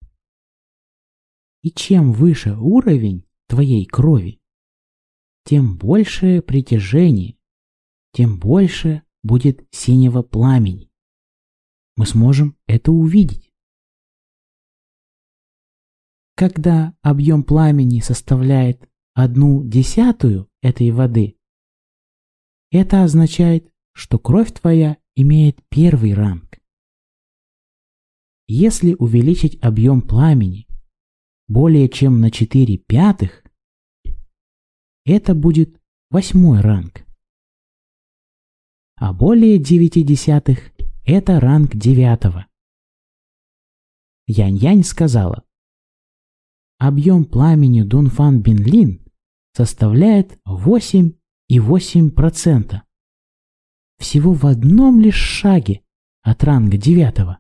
И чем выше уровень твоей крови, тем больше притяжение, тем больше будет синего пламени. Мы сможем это увидеть. Когда объем пламени составляет одну десятую этой воды, это означает, что кровь твоя имеет первый ранг. Если увеличить объем пламени более чем на четыре пятых, это будет восьмой ранг. А более девяти десятых – это ранг девятого. Янь-Янь сказала: объем пламени Дунфан Бинлин составляет восемь и восемь десятых процента. Всего в одном лишь шаге от ранга девятого.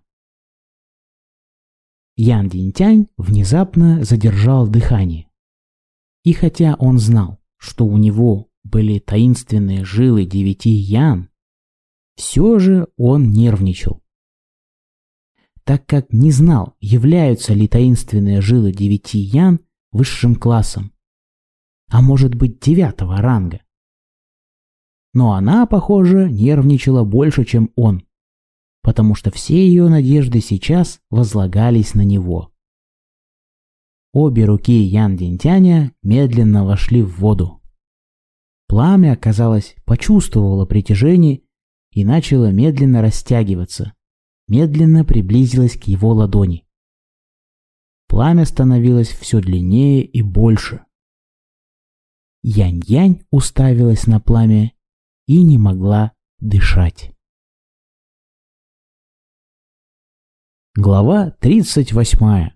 Ян Динтянь внезапно задержал дыхание. И хотя он знал, что у него были таинственные жилы девяти ян, все же он нервничал. Так как не знал, являются ли таинственные жилы девяти ян высшим классом, а может быть девятого ранга. Но она, похоже, нервничала больше, чем он, потому что все ее надежды сейчас возлагались на него. Обе руки Ян Динтяня медленно вошли в воду. Пламя, казалось, почувствовало притяжение и начало медленно растягиваться, медленно приблизилось к его ладони. Пламя становилось все длиннее и больше. Янь-Янь уставилась на пламя и не могла дышать. Глава тридцать восьмая.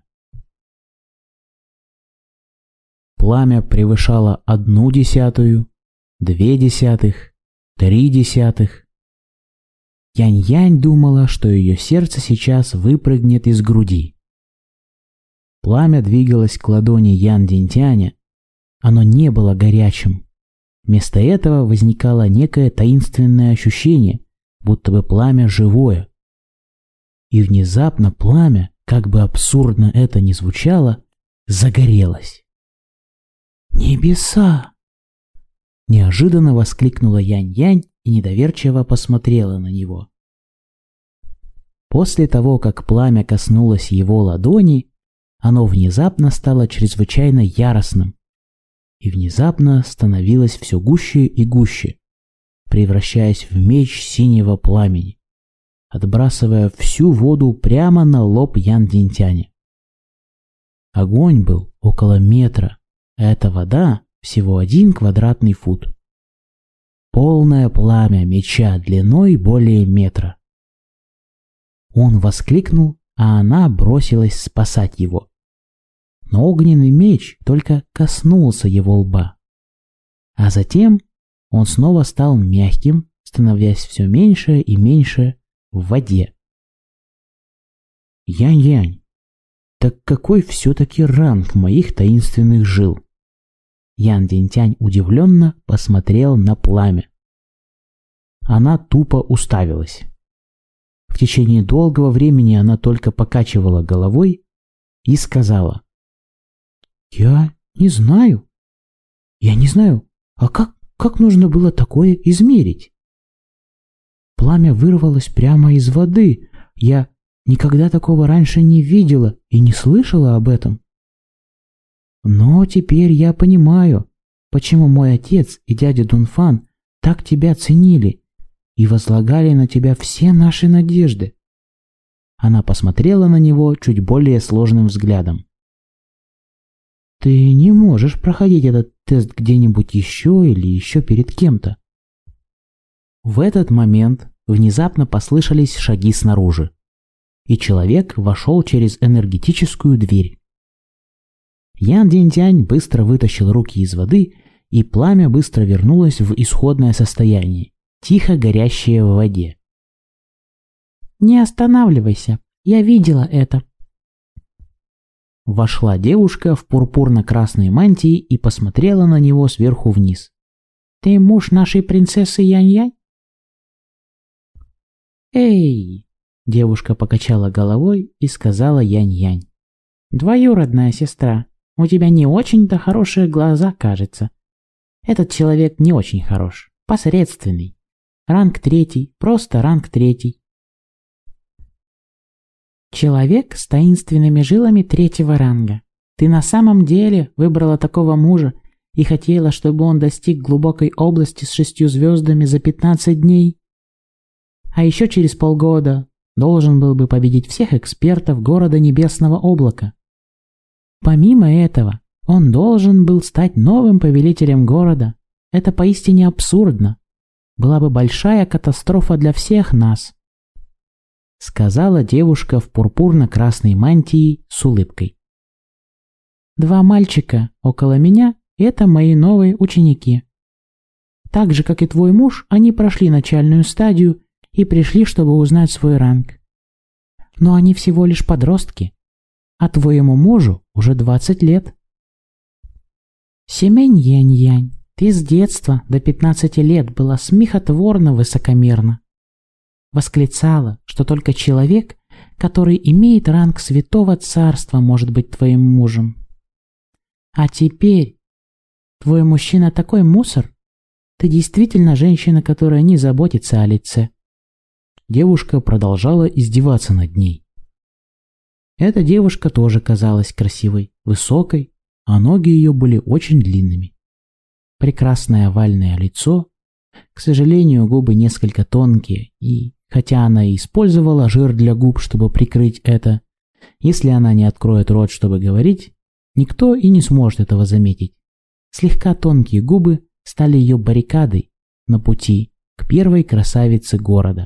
Пламя превышало одну десятую, две десятых, три десятых. Янь-Янь думала, что ее сердце сейчас выпрыгнет из груди. Пламя двигалось к ладони Ян Динтяня. Оно не было горячим. Вместо этого возникало некое таинственное ощущение, будто бы пламя живое. И внезапно пламя, как бы абсурдно это ни звучало, загорелось. «Небеса!» Неожиданно воскликнула Янь-Янь и недоверчиво посмотрела на него. После того, как пламя коснулось его ладони, оно внезапно стало чрезвычайно яростным и внезапно становилось все гуще и гуще, превращаясь в меч синего пламени, отбрасывая всю воду прямо на лоб Ян Динтяня. Огонь был около метра, а эта вода всего один квадратный фут. Полное пламя меча длиной более метра. Он воскликнул, а она бросилась спасать его. Но огненный меч только коснулся его лба. А затем он снова стал мягким, становясь все меньше и меньше в воде. Янь-Янь, так какой все-таки ранг моих таинственных жил? Ян Динтянь удивленно посмотрел на пламя. Она тупо уставилась. В течение долгого времени она только покачивала головой и сказала: «Я не знаю. Я не знаю, а как, как нужно было такое измерить? Пламя вырвалось прямо из воды. Я никогда такого раньше не видела и не слышала об этом. Но теперь я понимаю, почему мой отец и дядя Дунфан так тебя ценили и возлагали на тебя все наши надежды». Она посмотрела на него чуть более сложным взглядом. «Ты не можешь проходить этот тест где-нибудь еще или еще перед кем-то». В этот момент внезапно послышались шаги снаружи, и человек вошел через энергетическую дверь. Ян Динтянь быстро вытащил руки из воды, и пламя быстро вернулось в исходное состояние тихо горящее в воде. «Не останавливайся, я видела это». Вошла девушка в пурпурно-красной мантии и посмотрела на него сверху вниз. «Ты муж нашей принцессы Янь-Янь?» «Эй!» – девушка покачала головой и сказала Янь-Янь. «Двоюродная сестра, у тебя не очень-то хорошие глаза, кажется. Этот человек не очень хорош, посредственный. Ранг третий, просто ранг третий. Человек с таинственными жилами третьего ранга. Ты на самом деле выбрала такого мужа и хотела, чтобы он достиг глубокой области с шестью звездами за пятнадцать дней? А еще через полгода должен был бы победить всех экспертов города Небесного Облака. Помимо этого, он должен был стать новым повелителем города. Это поистине абсурдно. Была бы большая катастрофа для всех нас», — сказала девушка в пурпурно-красной мантии с улыбкой. «Два мальчика около меня — это мои новые ученики. Так же, как и твой муж, они прошли начальную стадию и пришли, чтобы узнать свой ранг. Но они всего лишь подростки, а твоему мужу уже двадцать лет. Семень Янь-Янь, ты с детства до пятнадцати лет была смехотворно высокомерна. Восклицала, что только человек, который имеет ранг святого царства, может быть твоим мужем. А теперь твой мужчина такой мусор. Ты действительно женщина, которая не заботится о лице». Девушка продолжала издеваться над ней. Эта девушка тоже казалась красивой, высокой, а ноги ее были очень длинными. Прекрасное овальное лицо, к сожалению, губы несколько тонкие, и хотя она и использовала жир для губ, чтобы прикрыть это, если она не откроет рот, чтобы говорить, никто и не сможет этого заметить. Слегка тонкие губы стали ее баррикадой на пути к первой красавице города.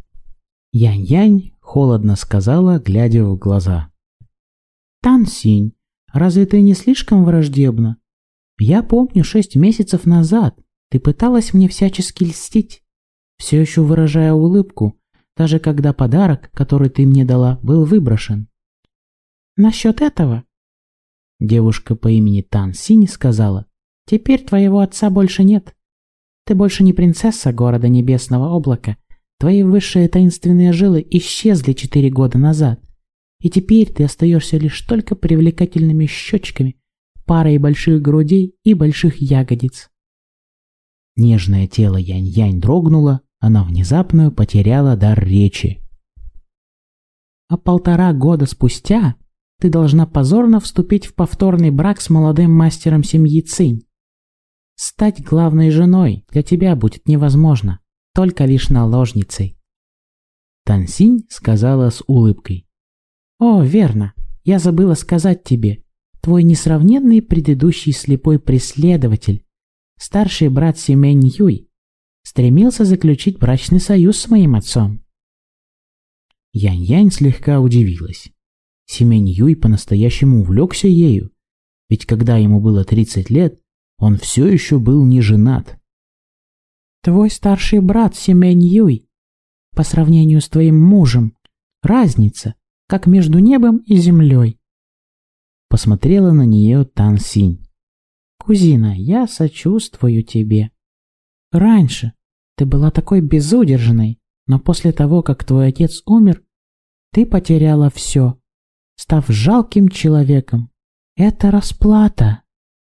Янь-Янь холодно сказала, глядя в глаза. «Тан Синь, разве ты не слишком враждебна? Я помню, шесть месяцев назад ты пыталась мне всячески льстить, все еще выражая улыбку, даже когда подарок, который ты мне дала, был выброшен. Насчет этого...» Девушка по имени Тан Синь сказала: «Теперь твоего отца больше нет. Ты больше не принцесса города Небесного Облака. Твои высшие таинственные жилы исчезли четыре года назад, и теперь ты остаешься лишь только привлекательными щечками, парой больших грудей и больших ягодиц». Нежное тело Янь-Янь дрогнуло, она внезапно потеряла дар речи. «А полтора года спустя ты должна позорно вступить в повторный брак с молодым мастером семьи Цинь. Стать главной женой для тебя будет невозможно, только лишь наложницей». Тан Синь сказала с улыбкой: «О, верно, я забыла сказать тебе, твой несравненный предыдущий слепой преследователь, старший брат Семень Юй, стремился заключить брачный союз с моим отцом». Янь-Янь слегка удивилась. Семень Юй по-настоящему увлекся ею, ведь когда ему было тридцать лет, он все еще был не женат. «Твой старший брат Семень Юй, по сравнению с твоим мужем, разница, как между небом и землей». Посмотрела на нее Тан Синь. «Кузина, я сочувствую тебе. Раньше ты была такой безудержной, но после того, как твой отец умер, ты потеряла все, став жалким человеком. Это расплата».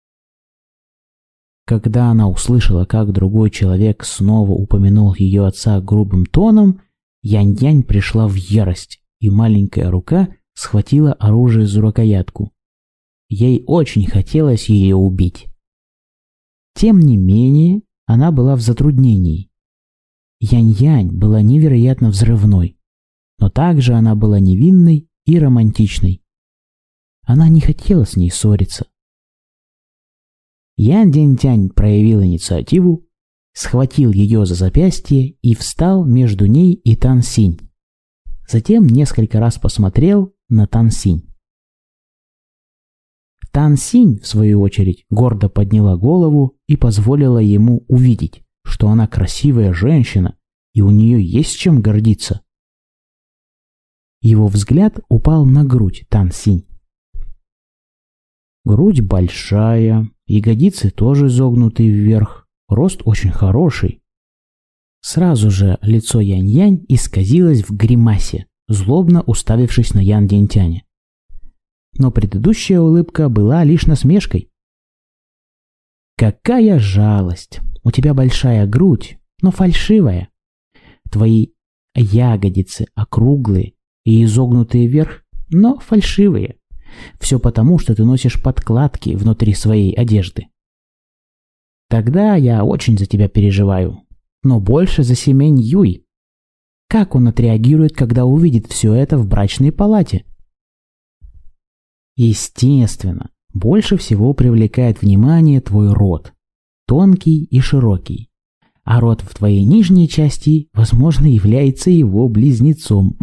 Когда она услышала, как другой человек снова упомянул ее отца грубым тоном, Янь-Янь пришла в ярость, и маленькая рука схватила оружие за рукоятку. Ей очень хотелось ее убить. Тем не менее, она была в затруднении. Янь-Янь была невероятно взрывной, но также она была невинной и романтичной. Она не хотела с ней ссориться. Ян Дянь-Тянь проявил инициативу, схватил ее за запястье и встал между ней и Тан Синь. Затем несколько раз посмотрел на Тан Синь. Тан Синь, в свою очередь, гордо подняла голову и позволила ему увидеть, что она красивая женщина, и у нее есть чем гордиться. Его взгляд упал на грудь Тан Синь. Грудь большая, ягодицы тоже изогнуты вверх, рост очень хороший. Сразу же лицо Янь-Янь исказилось в гримасе, злобно уставившись на Ян Динтяня. Но предыдущая улыбка была лишь насмешкой. «Какая жалость! У тебя большая грудь, но фальшивая. Твои ягодицы округлые и изогнутые вверх, но фальшивые. Все потому, что ты носишь подкладки внутри своей одежды. Тогда я очень за тебя переживаю, но больше за Симэнь Юй. Как он отреагирует, когда увидит все это в брачной палате?» Естественно, больше всего привлекает внимание твой рот, тонкий и широкий, а рот в твоей нижней части, возможно, является его близнецом.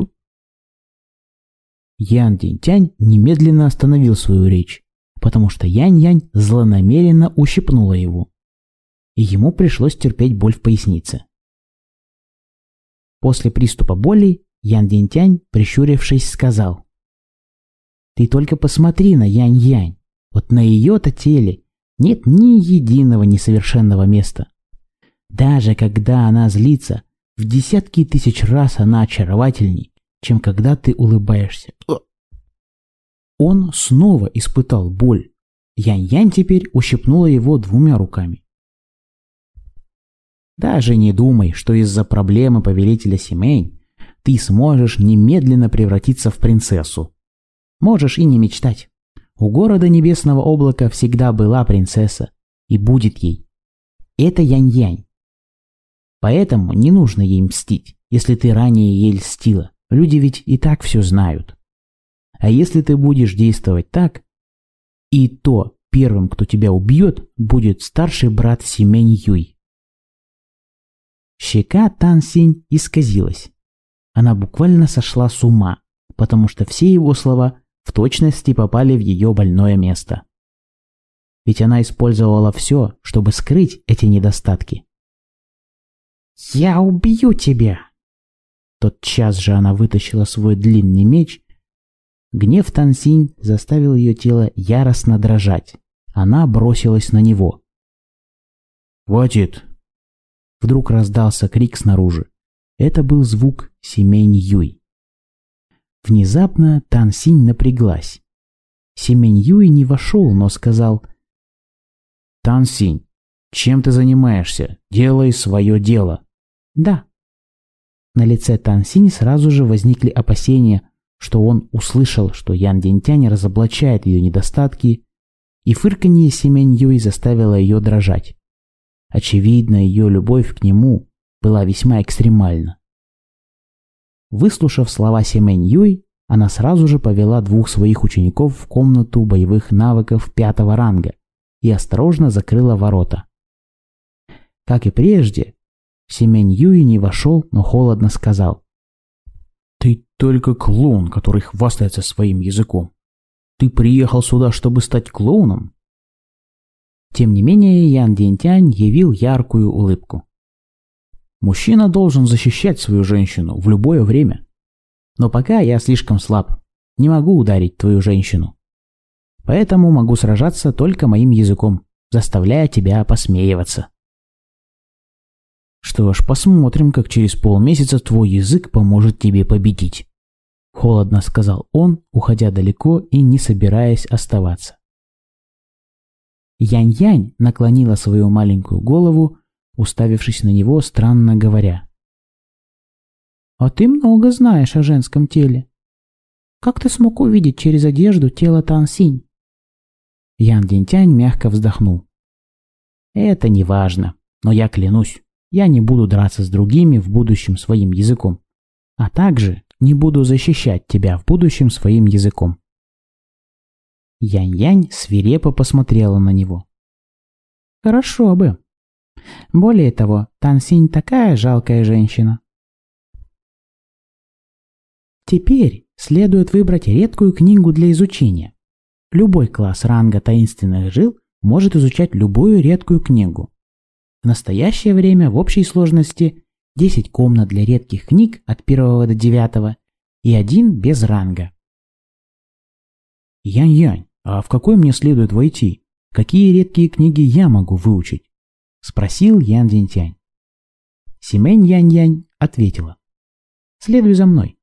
Ян Динтянь немедленно остановил свою речь, потому что Янь-Янь злонамеренно ущипнула его, и ему пришлось терпеть боль в пояснице. После приступа боли Ян Динтянь, прищурившись, сказал: «Ты только посмотри на Янь-Янь, вот на ее-то теле нет ни единого несовершенного места. Даже когда она злится, в десятки тысяч раз она очаровательней, чем когда ты улыбаешься». Он снова испытал боль. Янь-Янь теперь ущипнула его двумя руками. «Даже не думай, что из-за проблемы повелителя Симэнь ты сможешь немедленно превратиться в принцессу. Можешь и не мечтать. У города Небесного Облака всегда была принцесса, и будет ей. Это Янь-Янь. Поэтому не нужно ей мстить, если ты ранее ей льстила. Люди ведь и так все знают. А если ты будешь действовать так, и то первым, кто тебя убьет, будет старший брат Симэнь Юй». Щека Тан Синь исказилась. Она буквально сошла с ума, потому что все его слова в точности попали в ее больное место. Ведь она использовала все, чтобы скрыть эти недостатки. «Я убью тебя!» Тотчас же она вытащила свой длинный меч. Гнев Тан Синь заставил ее тело яростно дрожать. Она бросилась на него. «Хватит!» Вдруг раздался крик снаружи. Это был звук Симэнь Юй. Внезапно Тан Синь напряглась. Симэнь Юй не вошел, но сказал: «Тан Синь, чем ты занимаешься? Делай свое дело». «Да». На лице Тан Синь сразу же возникли опасения, что он услышал, что Ян Динтянь разоблачает ее недостатки, и фырканье Симэнь Юй заставило ее дрожать. Очевидно, ее любовь к нему была весьма экстремальна. Выслушав слова Симэнь Юй, она сразу же повела двух своих учеников в комнату боевых навыков пятого ранга и осторожно закрыла ворота. Как и прежде, Симэнь Юй не вошел, но холодно сказал: «Ты только клоун, который хвастается своим языком. Ты приехал сюда, чтобы стать клоуном?» Тем не менее, Ян Динтянь явил яркую улыбку. «Мужчина должен защищать свою женщину в любое время. Но пока я слишком слаб, не могу ударить твою женщину. Поэтому могу сражаться только моим языком, заставляя тебя посмеиваться». «Что ж, посмотрим, как через полмесяца твой язык поможет тебе победить», — холодно сказал он, уходя далеко и не собираясь оставаться. Янь-Янь наклонила свою маленькую голову, уставившись на него, странно говоря: «А ты много знаешь о женском теле. Как ты смог увидеть через одежду тело Тан Синь?» Ян Динтянь мягко вздохнул. «Это не важно, но я клянусь, я не буду драться с другими в будущем своим языком, а также не буду защищать тебя в будущем своим языком». Янь-Янь свирепо посмотрела на него. «Хорошо бы. Более того, Тан Синь такая жалкая женщина. Теперь следует выбрать редкую книгу для изучения. Любой класс ранга таинственных жил может изучать любую редкую книгу. В настоящее время в общей сложности десять комнат для редких книг от первого до девятого и один без ранга. Янь-Янь, а в какой мне следует войти? Какие редкие книги я могу выучить? Спросил Ян Динтянь. Симэнь Янь-Янь ответила: «Следуй за мной».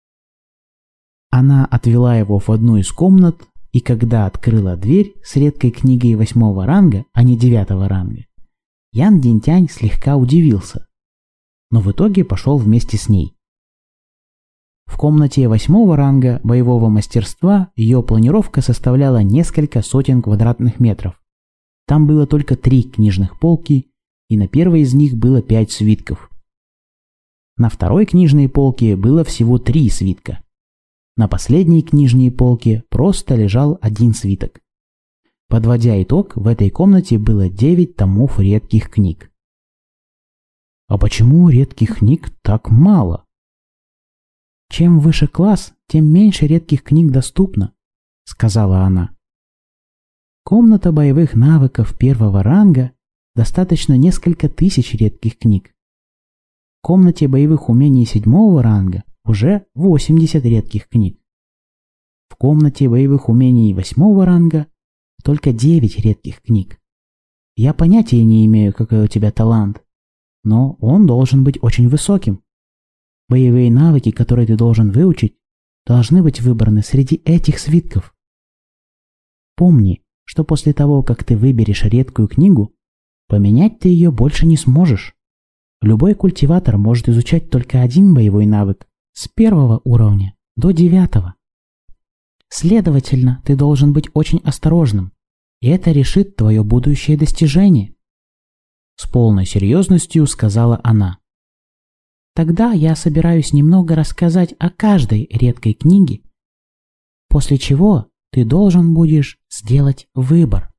Она отвела его в одну из комнат, и когда открыла дверь с редкой книгой восьмого ранга, а не девятого ранга, Ян Динтянь слегка удивился, но в итоге пошел вместе с ней. В комнате восьмого ранга боевого мастерства ее планировка составляла несколько сотен квадратных метров. Там было только три книжных полки, и на первой из них было пять свитков. На второй книжной полке было всего три свитка. На последней книжной полке просто лежал один свиток. Подводя итог, в этой комнате было девять томов редких книг. А почему редких книг так мало? Чем выше класс, тем меньше редких книг доступно, сказала она. Комната боевых навыков первого ранга достаточно несколько тысяч редких книг. В комнате боевых умений седьмого ранга уже восемьдесят редких книг. В комнате боевых умений восьмого ранга только девять редких книг. Я понятия не имею, какой у тебя талант, но он должен быть очень высоким. Боевые навыки, которые ты должен выучить, должны быть выбраны среди этих свитков. Помни, что после того, как ты выберешь редкую книгу, поменять ты ее больше не сможешь. Любой культиватор может изучать только один боевой навык с первого уровня до девятого. Следовательно, ты должен быть очень осторожным, и это решит твое будущее достижение. С полной серьезностью сказала она. Тогда я собираюсь немного рассказать о каждой редкой книге, после чего ты должен будешь сделать выбор.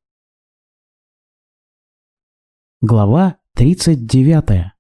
Глава тридцать девятая.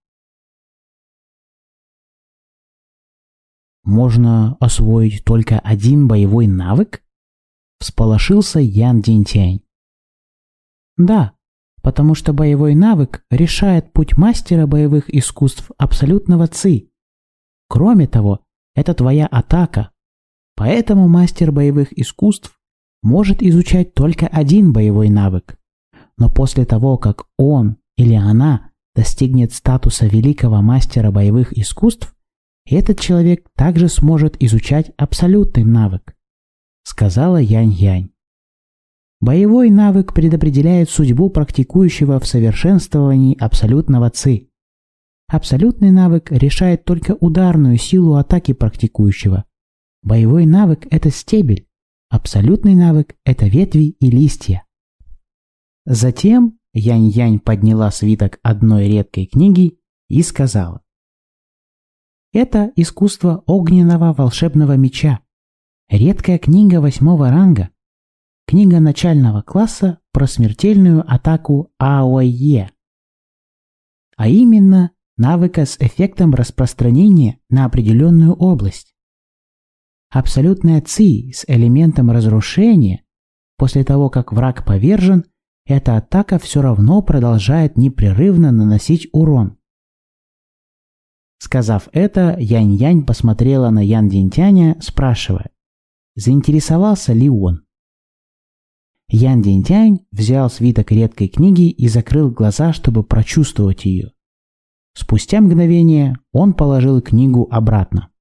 Можно освоить только один боевой навык? Всполошился Ян Динтянь. Да, потому что боевой навык решает путь мастера боевых искусств абсолютного ци. Кроме того, это твоя атака. Поэтому мастер боевых искусств может изучать только один боевой навык. Но после того, как он или она достигнет статуса великого мастера боевых искусств, этот человек также сможет изучать абсолютный навык, сказала Янь-Янь. Боевой навык предопределяет судьбу практикующего в совершенствовании абсолютного ци. Абсолютный навык решает только ударную силу атаки практикующего. Боевой навык – это стебель, абсолютный навык – это ветви и листья. Затем Янь-Янь подняла свиток одной редкой книги и сказала: «Это искусство огненного волшебного меча. Редкая книга восьмого ранга. Книга начального класса про смертельную атаку АОЕ. А именно, навыка с эффектом распространения на определенную область. Абсолютная ци с элементом разрушения. После того, как враг повержен, эта атака все равно продолжает непрерывно наносить урон». Сказав это, Янь-Янь посмотрела на Ян Динтяня, спрашивая, заинтересовался ли он. Ян Динтянь взял свиток редкой книги и закрыл глаза, чтобы прочувствовать ее. Спустя мгновение он положил книгу обратно.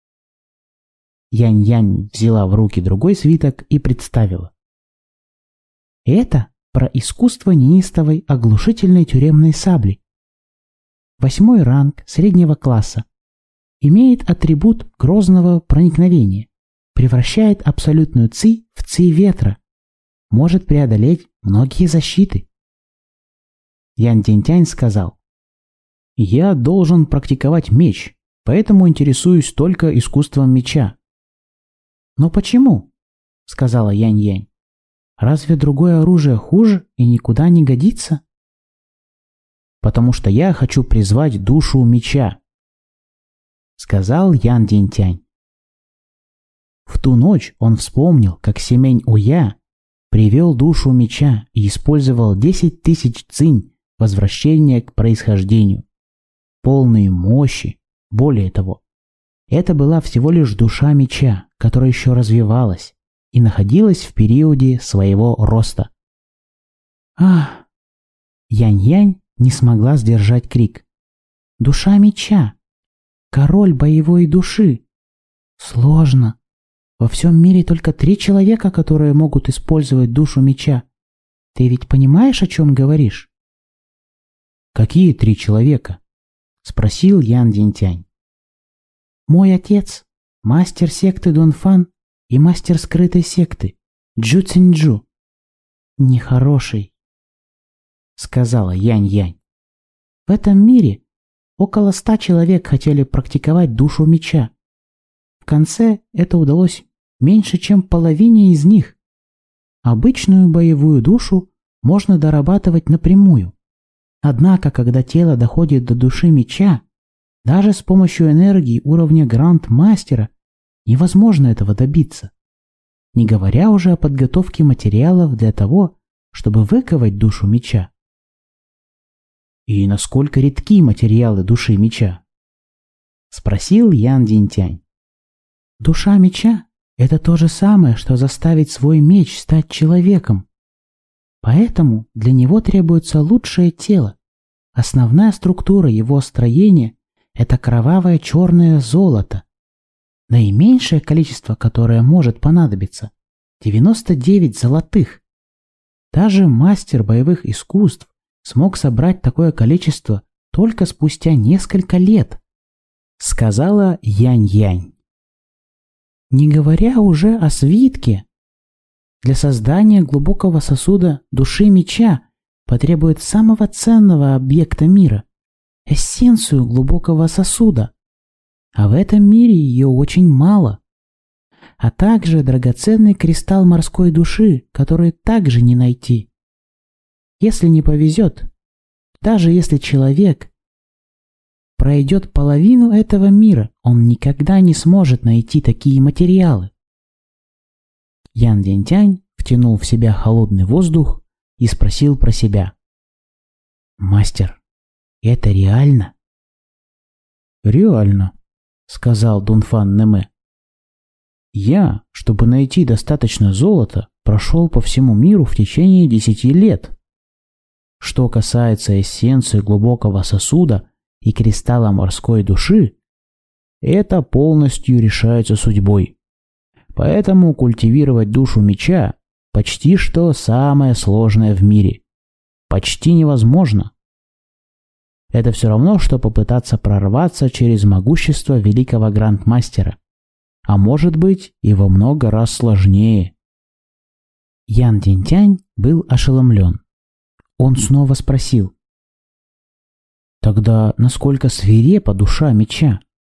Янь-Янь взяла в руки другой свиток и представила. Это про искусство неистовой оглушительной тюремной сабли. Восьмой ранг среднего класса. Имеет атрибут грозного проникновения. Превращает абсолютную ци в ци ветра. Может преодолеть многие защиты. Ян Динтянь сказал: «Я должен практиковать меч, поэтому интересуюсь только искусством меча». «Но почему?» — сказала Янь-Янь. «Разве другое оружие хуже и никуда не годится?» «Потому что я хочу призвать душу меча», — сказал Ян Динтянь. В ту ночь он вспомнил, как Семень Уя привел душу меча и использовал десять тысяч цинь в возвращения к происхождению, полные мощи. Более того, это была всего лишь душа меча, которая еще развивалась и находилась в периоде своего роста. Ах! Янь-Янь не смогла сдержать крик. Душа меча! Король боевой души! Сложно. Во всем мире только три человека, которые могут использовать душу меча. Ты ведь понимаешь, о чем говоришь? Какие три человека? Спросил Ян Динтянь. Мой отец, мастер секты Дунфан и мастер скрытой секты Джу Цинджу. Нехороший, сказала Янь-Янь. В этом мире около ста человек хотели практиковать душу меча. В конце это удалось меньше, чем половине из них. Обычную боевую душу можно дорабатывать напрямую. Однако, когда тело доходит до души меча, даже с помощью энергии уровня Гранд-мастера невозможно этого добиться. Не говоря уже о подготовке материалов для того, чтобы выковать душу меча. И насколько редки материалы души меча? Спросил Ян Динтянь. Душа меча – это то же самое, что заставить свой меч стать человеком. Поэтому для него требуется лучшее тело. Основная структура его строения – это кровавое черное золото. Наименьшее количество, которое может понадобиться – девяносто девять золотых. Даже мастер боевых искусств смог собрать такое количество только спустя несколько лет, сказала Янь-Янь. Не говоря уже о свитке. Для создания глубокого сосуда души меча потребует самого ценного объекта мира – эссенцию глубокого сосуда. А в этом мире ее очень мало. А также драгоценный кристалл морской души, который также не найти. Если не повезет, даже если человек пройдет половину этого мира, он никогда не сможет найти такие материалы. Ян Динтянь втянул в себя холодный воздух и спросил про себя. «Мастер, это реально?» «Реально», — сказал Дунфан Нэме. «Я, чтобы найти достаточно золота, прошел по всему миру в течение десяти лет. Что касается эссенции глубокого сосуда и кристалла морской души, это полностью решается судьбой. Поэтому культивировать душу меча почти что самое сложное в мире. Почти невозможно. Это все равно, что попытаться прорваться через могущество великого грандмастера. А может быть и во много раз сложнее». Ян Динтянь был ошеломлен. Он снова спросил. «Тогда насколько свирепа душа меча?»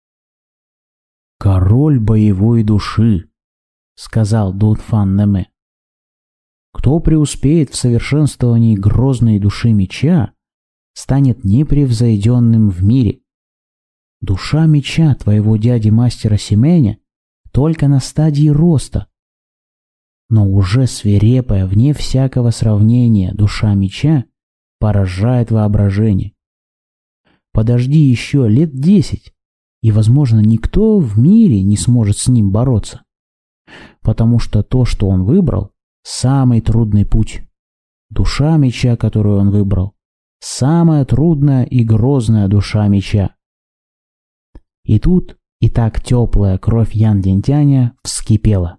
«Король боевой души», — сказал Дунфан Нэме. «Кто преуспеет в совершенствовании грозной души меча, станет непревзойденным в мире. Душа меча твоего дяди-мастера Сименя только на стадии роста. Но уже свирепая, вне всякого сравнения, душа меча поражает воображение. Подожди еще лет десять, и, возможно, никто в мире не сможет с ним бороться. Потому что то, что он выбрал, самый трудный путь. Душа меча, которую он выбрал, самая трудная и грозная душа меча». И тут и так теплая кровь Ян Динтяня вскипела.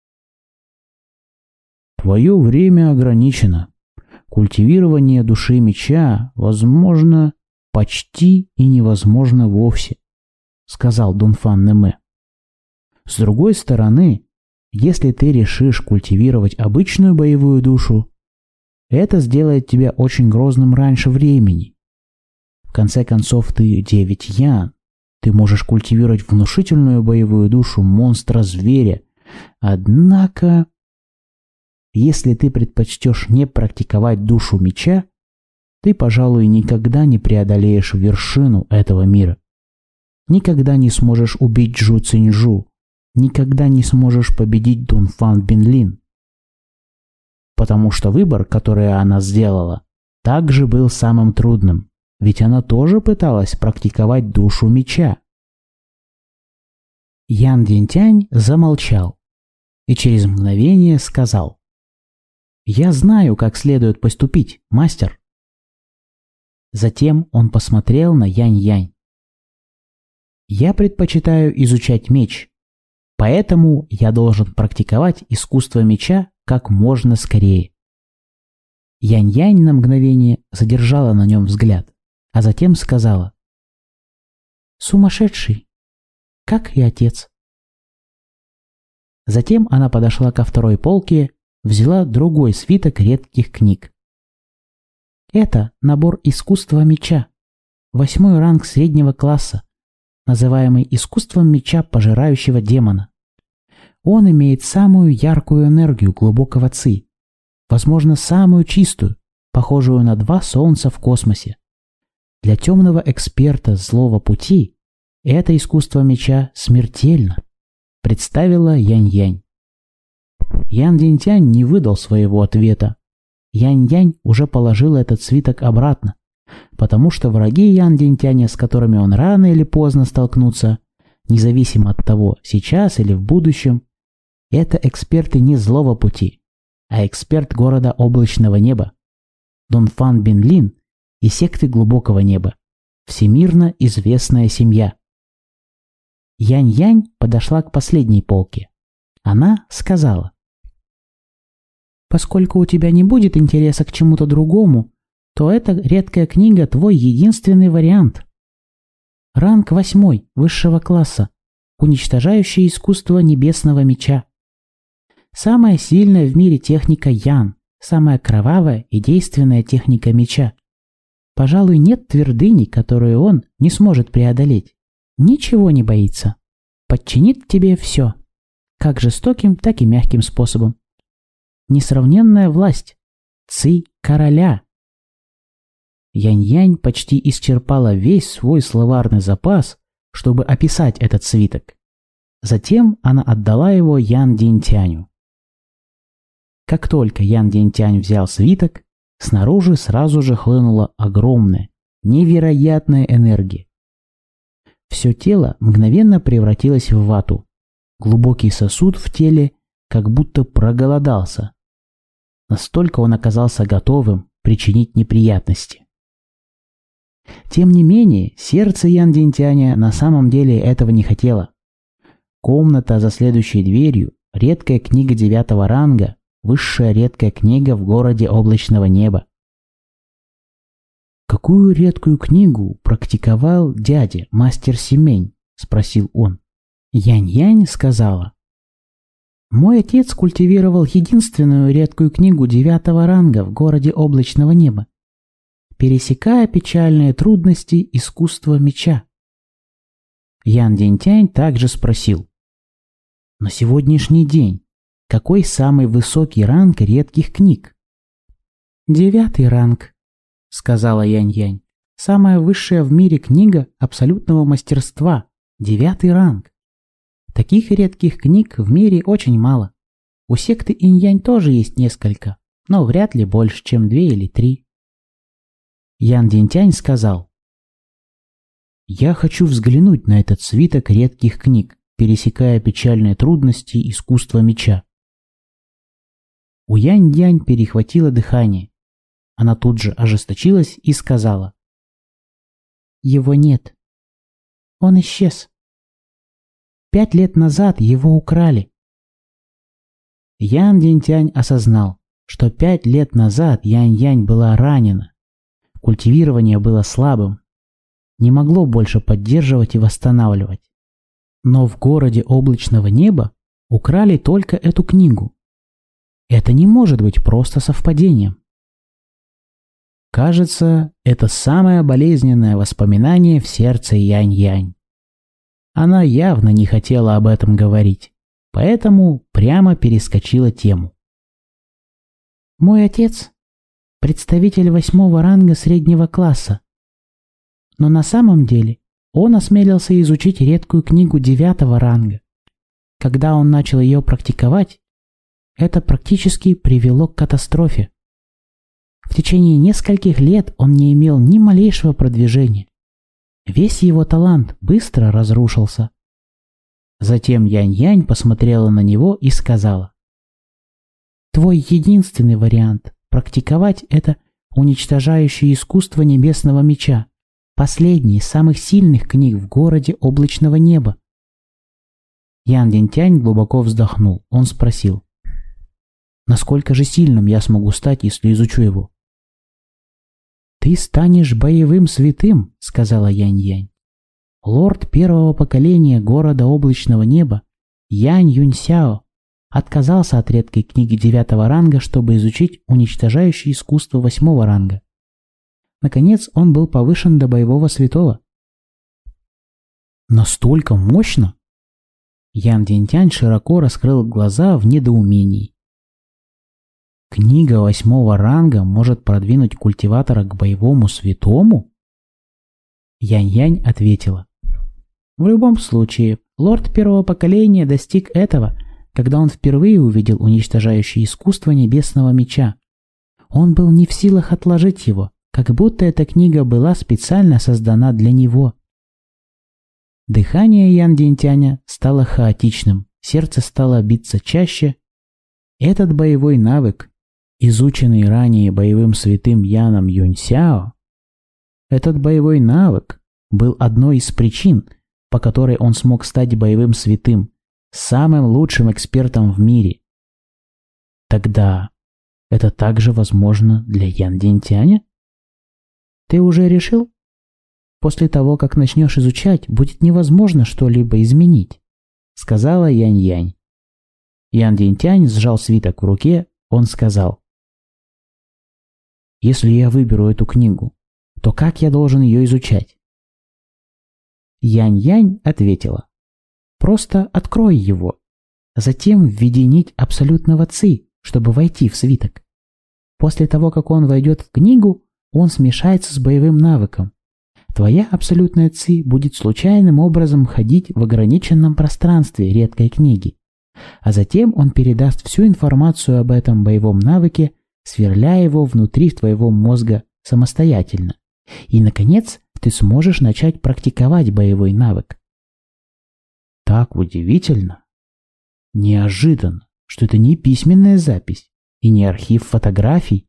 «Твое время ограничено. Культивирование души меча возможно почти и невозможно вовсе», — сказал Дунфан Нэме. «С другой стороны, если ты решишь культивировать обычную боевую душу, это сделает тебя очень грозным раньше времени. В конце концов, ты девять ян. Ты можешь культивировать внушительную боевую душу монстра-зверя. Однако, если ты предпочтешь не практиковать душу меча, ты, пожалуй, никогда не преодолеешь вершину этого мира. Никогда не сможешь убить Джу Цинджу. Никогда не сможешь победить Дунфан Бинлин. Потому что выбор, который она сделала, также был самым трудным, ведь она тоже пыталась практиковать душу меча. Ян Динтянь замолчал и через мгновение сказал: «Я знаю, как следует поступить, мастер». Затем он посмотрел на Янь-Янь. «Я предпочитаю изучать меч, поэтому я должен практиковать искусство меча как можно скорее». Янь-Янь на мгновение задержала на нем взгляд, а затем сказала: «Сумасшедший, как и отец». Затем она подошла ко второй полке, взяла другой свиток редких книг. Это набор искусства меча, восьмой ранг среднего класса, называемый искусством меча пожирающего демона. Он имеет самую яркую энергию глубокого ци, возможно, самую чистую, похожую на два солнца в космосе. Для темного эксперта злого пути это искусство меча смертельно, представила Янь-Янь. Ян Динтянь не выдал своего ответа. Янь-Янь уже положила этот свиток обратно, потому что враги Ян Динтяня, с которыми он рано или поздно столкнутся, независимо от того, сейчас или в будущем, это эксперты не злого пути, а эксперт города облачного неба, Дунфан Бинлин и секты глубокого неба, всемирно известная семья. Янь-Янь подошла к последней полке. Она сказала: «Поскольку у тебя не будет интереса к чему-то другому, то эта редкая книга твой единственный вариант. Ранг восьмой высшего класса, уничтожающий искусство небесного меча. Самая сильная в мире техника Ян, самая кровавая и действенная техника меча. Пожалуй, нет твердыни, которую он не сможет преодолеть. Ничего не боится. Подчинит тебе все, как жестоким, так и мягким способом. Несравненная власть. Ци короля». Янь-Янь почти исчерпала весь свой словарный запас, чтобы описать этот свиток. Затем она отдала его Ян Динтяню. Как только Ян Динтянь взял свиток, снаружи сразу же хлынула огромная, невероятная энергия. Все тело мгновенно превратилось в вату. Глубокий сосуд в теле как будто проголодался. Настолько он оказался готовым причинить неприятности. Тем не менее, сердце Ян Динтяня на самом деле этого не хотело. Комната за следующей дверью, редкая книга девятого ранга, высшая редкая книга в городе облачного неба. «Какую редкую книгу практиковал дядя, мастер Симень?» – спросил он. Янь-Янь сказала: «Мой отец культивировал единственную редкую книгу девятого ранга в городе облачного неба, пересекая печальные трудности искусства меча». Ян Динтянь также спросил: «На сегодняшний день какой самый высокий ранг редких книг?» «Девятый ранг», — сказала Янь-Янь. «Самая высшая в мире книга абсолютного мастерства. Девятый ранг. Таких редких книг в мире очень мало. У секты Инь-Янь тоже есть несколько, но вряд ли больше, чем две или три». Ян Динтянь сказал: «Я хочу взглянуть на этот свиток редких книг, пересекая печальные трудности искусства меча». У Янь-Янь перехватило дыхание. Она тут же ожесточилась и сказала: «Его нет. Он исчез. Пять лет назад его украли». Ян Динтянь осознал, что пять лет назад Янь-Янь была ранена. Культивирование было слабым, не могло больше поддерживать и восстанавливать. Но в городе облачного неба украли только эту книгу. Это не может быть просто совпадением. Кажется, это самое болезненное воспоминание в сердце Янь-Янь. Она явно не хотела об этом говорить, поэтому прямо перескочила тему. «Мой отец – представитель восьмого ранга среднего класса. Но на самом деле он осмелился изучить редкую книгу девятого ранга. Когда он начал ее практиковать, это практически привело к катастрофе. В течение нескольких лет он не имел ни малейшего продвижения. Весь его талант быстро разрушился. Затем Янь-Янь посмотрела на него и сказала: «Твой единственный вариант практиковать это уничтожающее искусство небесного меча, последний из самых сильных книг в городе облачного неба». Ян Динтянь глубоко вздохнул. Он спросил: «Насколько же сильным я смогу стать, если изучу его?» «Ты станешь боевым святым», — сказала Янь-Янь. Лорд первого поколения города облачного неба Янь Юньсяо отказался от редкой книги девятого ранга, чтобы изучить уничтожающее искусство восьмого ранга. Наконец он был повышен до боевого святого. «Настолько мощно?» Ян Динтянь широко раскрыл глаза в недоумении. «Книга восьмого ранга может продвинуть культиватора к боевому святому?» Янь-Янь ответила: «В любом случае, лорд первого поколения достиг этого, когда он впервые увидел уничтожающее искусство небесного меча. Он был не в силах отложить его, как будто эта книга была специально создана для него». Дыхание Ян Динтяня стало хаотичным, сердце стало биться чаще. Этот боевой навык, изученный ранее боевым святым Яном Юньсяо, этот боевой навык был одной из причин, по которой он смог стать боевым святым, самым лучшим экспертом в мире. Тогда это также возможно для Ян Динтяня? Ты уже решил? После того, как начнешь изучать, будет невозможно что-либо изменить, сказала Янь-Янь. Ян Динтянь сжал свиток в руке. Он сказал: «Если я выберу эту книгу, то как я должен ее изучать?» Янь-Янь ответила: «Просто открой его, затем введи нить абсолютного ци, чтобы войти в свиток. После того, как он войдет в книгу, он смешается с боевым навыком. Твоя абсолютная ци будет случайным образом ходить в ограниченном пространстве редкой книги, а затем он передаст всю информацию об этом боевом навыке, сверляя его внутри твоего мозга самостоятельно. И, наконец, ты сможешь начать практиковать боевой навык». Так удивительно, неожиданно, что это не письменная запись и не архив фотографий.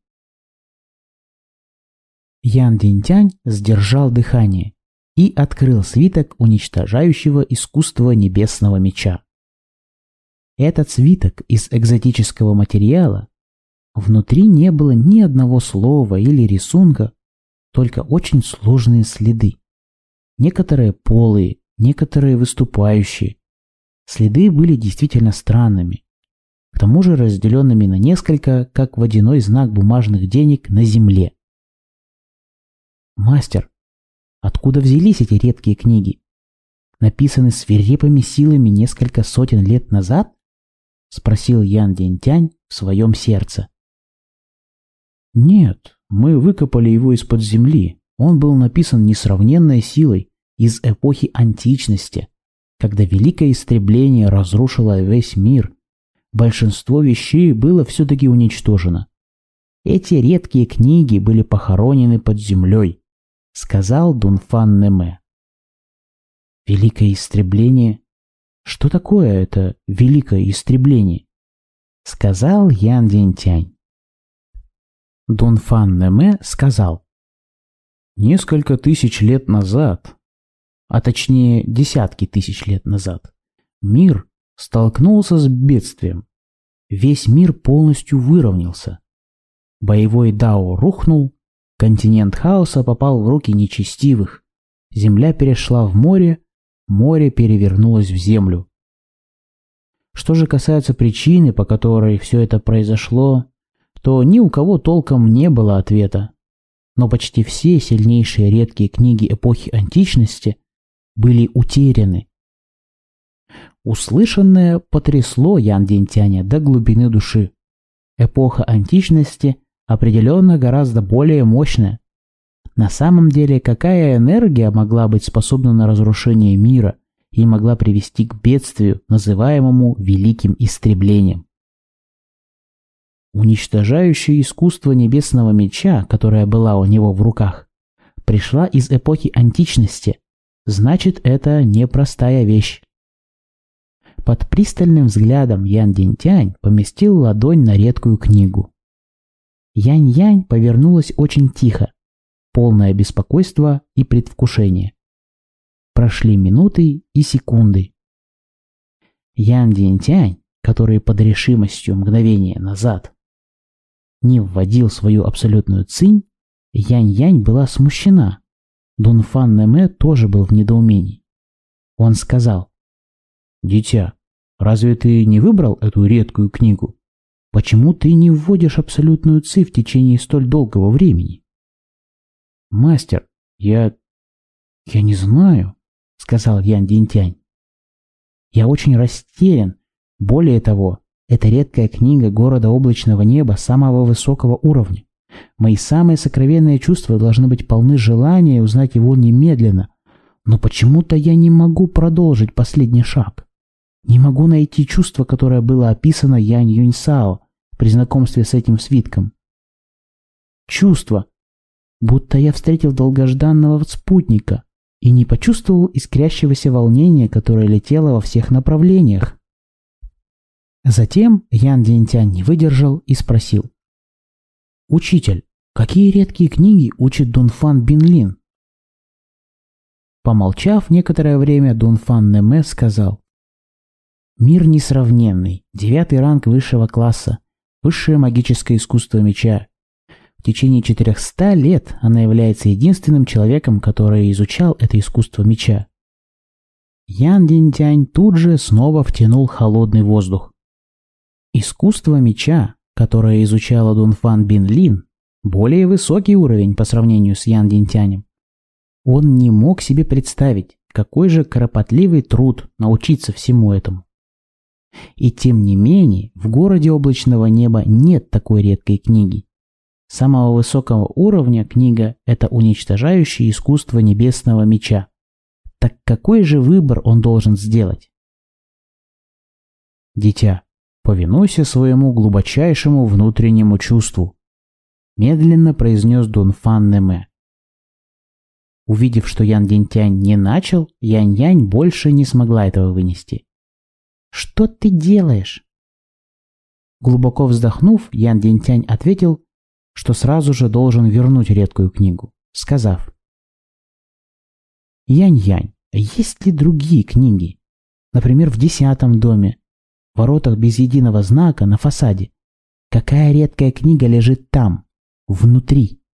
Ян Динтянь сдержал дыхание и открыл свиток уничтожающего искусство небесного меча. Этот свиток из экзотического материала, внутри не было ни одного слова или рисунка, только очень сложные следы. Некоторые полые, некоторые выступающие. Следы были действительно странными, к тому же разделенными на несколько, как водяной знак бумажных денег на земле. «Мастер, откуда взялись эти редкие книги? Написаны свирепыми силами несколько сотен лет назад?» — спросил Ян Динтянь в своем сердце. «Нет, мы выкопали его из-под земли. Он был написан несравненной силой из эпохи античности, когда великое истребление разрушило весь мир. Большинство вещей было все-таки уничтожено. Эти редкие книги были похоронены под землей», — сказал Дунфан Немэ. «Великое истребление? Что такое это великое истребление?» — сказал Ян Динтянь. Дунфан Немэ сказал: «Несколько тысяч лет назад, а точнее десятки тысяч лет назад, мир столкнулся с бедствием. Весь мир полностью выровнялся. Боевой Дао рухнул, континент хаоса попал в руки нечестивых, земля перешла в море, море перевернулось в землю. Что же касается причины, по которой все это произошло, то ни у кого толком не было ответа. Но почти все сильнейшие редкие книги эпохи античности были утеряны». Услышанное потрясло Ян Динтяня до глубины души. Эпоха античности определенно гораздо более мощная. На самом деле, какая энергия могла быть способна на разрушение мира и могла привести к бедствию, называемому Великим Истреблением? уничтожающая искусство небесного меча, которая была у него в руках, пришла из эпохи античности, значит, это непростая вещь. Под пристальным взглядом Ян Динтянь поместил ладонь на редкую книгу. Янь-Янь повернулась очень тихо, полное беспокойства и предвкушения. Прошли минуты и секунды. Ян Динтянь, который под решимостью мгновения назад не вводил свою абсолютную цинь, Янь-Янь была смущена. Дунфан Нэме тоже был в недоумении. Он сказал: «Дитя, разве ты не выбрал эту редкую книгу? Почему ты не вводишь абсолютную ци в течение столь долгого времени?» «Мастер, я... я не знаю», — сказал Ян Динтянь. «Я очень растерян. Более того, это редкая книга города облачного неба самого высокого уровня. Мои самые сокровенные чувства должны быть полны желания узнать его немедленно. Но почему-то я не могу продолжить последний шаг. Не могу найти чувство, которое было описано Янь Юньсао при знакомстве с этим свитком. Чувство, будто я встретил долгожданного спутника и не почувствовал искрящегося волнения, которое летело во всех направлениях». Затем Ян Динтянь не выдержал и спросил: «Учитель, какие редкие книги учит Дунфан Бинлин?» Помолчав некоторое время, Дунфан Нэме сказал: «Мир несравненный, девятый ранг высшего класса, высшее магическое искусство меча. В течение четырехсот лет она является единственным человеком, который изучал это искусство меча». Ян Динтянь тут же снова втянул холодный воздух. Искусство меча, которое изучала Дунфан Бинлин, более высокий уровень по сравнению с Ян Динтянем. Он не мог себе представить, какой же кропотливый труд научиться всему этому. И тем не менее, в городе облачного неба нет такой редкой книги. Самого высокого уровня книга – это уничтожающее искусство небесного меча. Так какой же выбор он должен сделать? «Дитя, повинуйся своему глубочайшему внутреннему чувству», — медленно произнес Дунфан Нэме. Увидев, что Ян Динтянь не начал, Янь-Янь больше не смогла этого вынести. «Что ты делаешь?» Глубоко вздохнув, Ян Динтянь ответил, что сразу же должен вернуть редкую книгу, сказав: «Янь-Янь, есть ли другие книги? Например, в десятом доме, в воротах без единого знака на фасаде. Какая редкая книга лежит там, внутри?»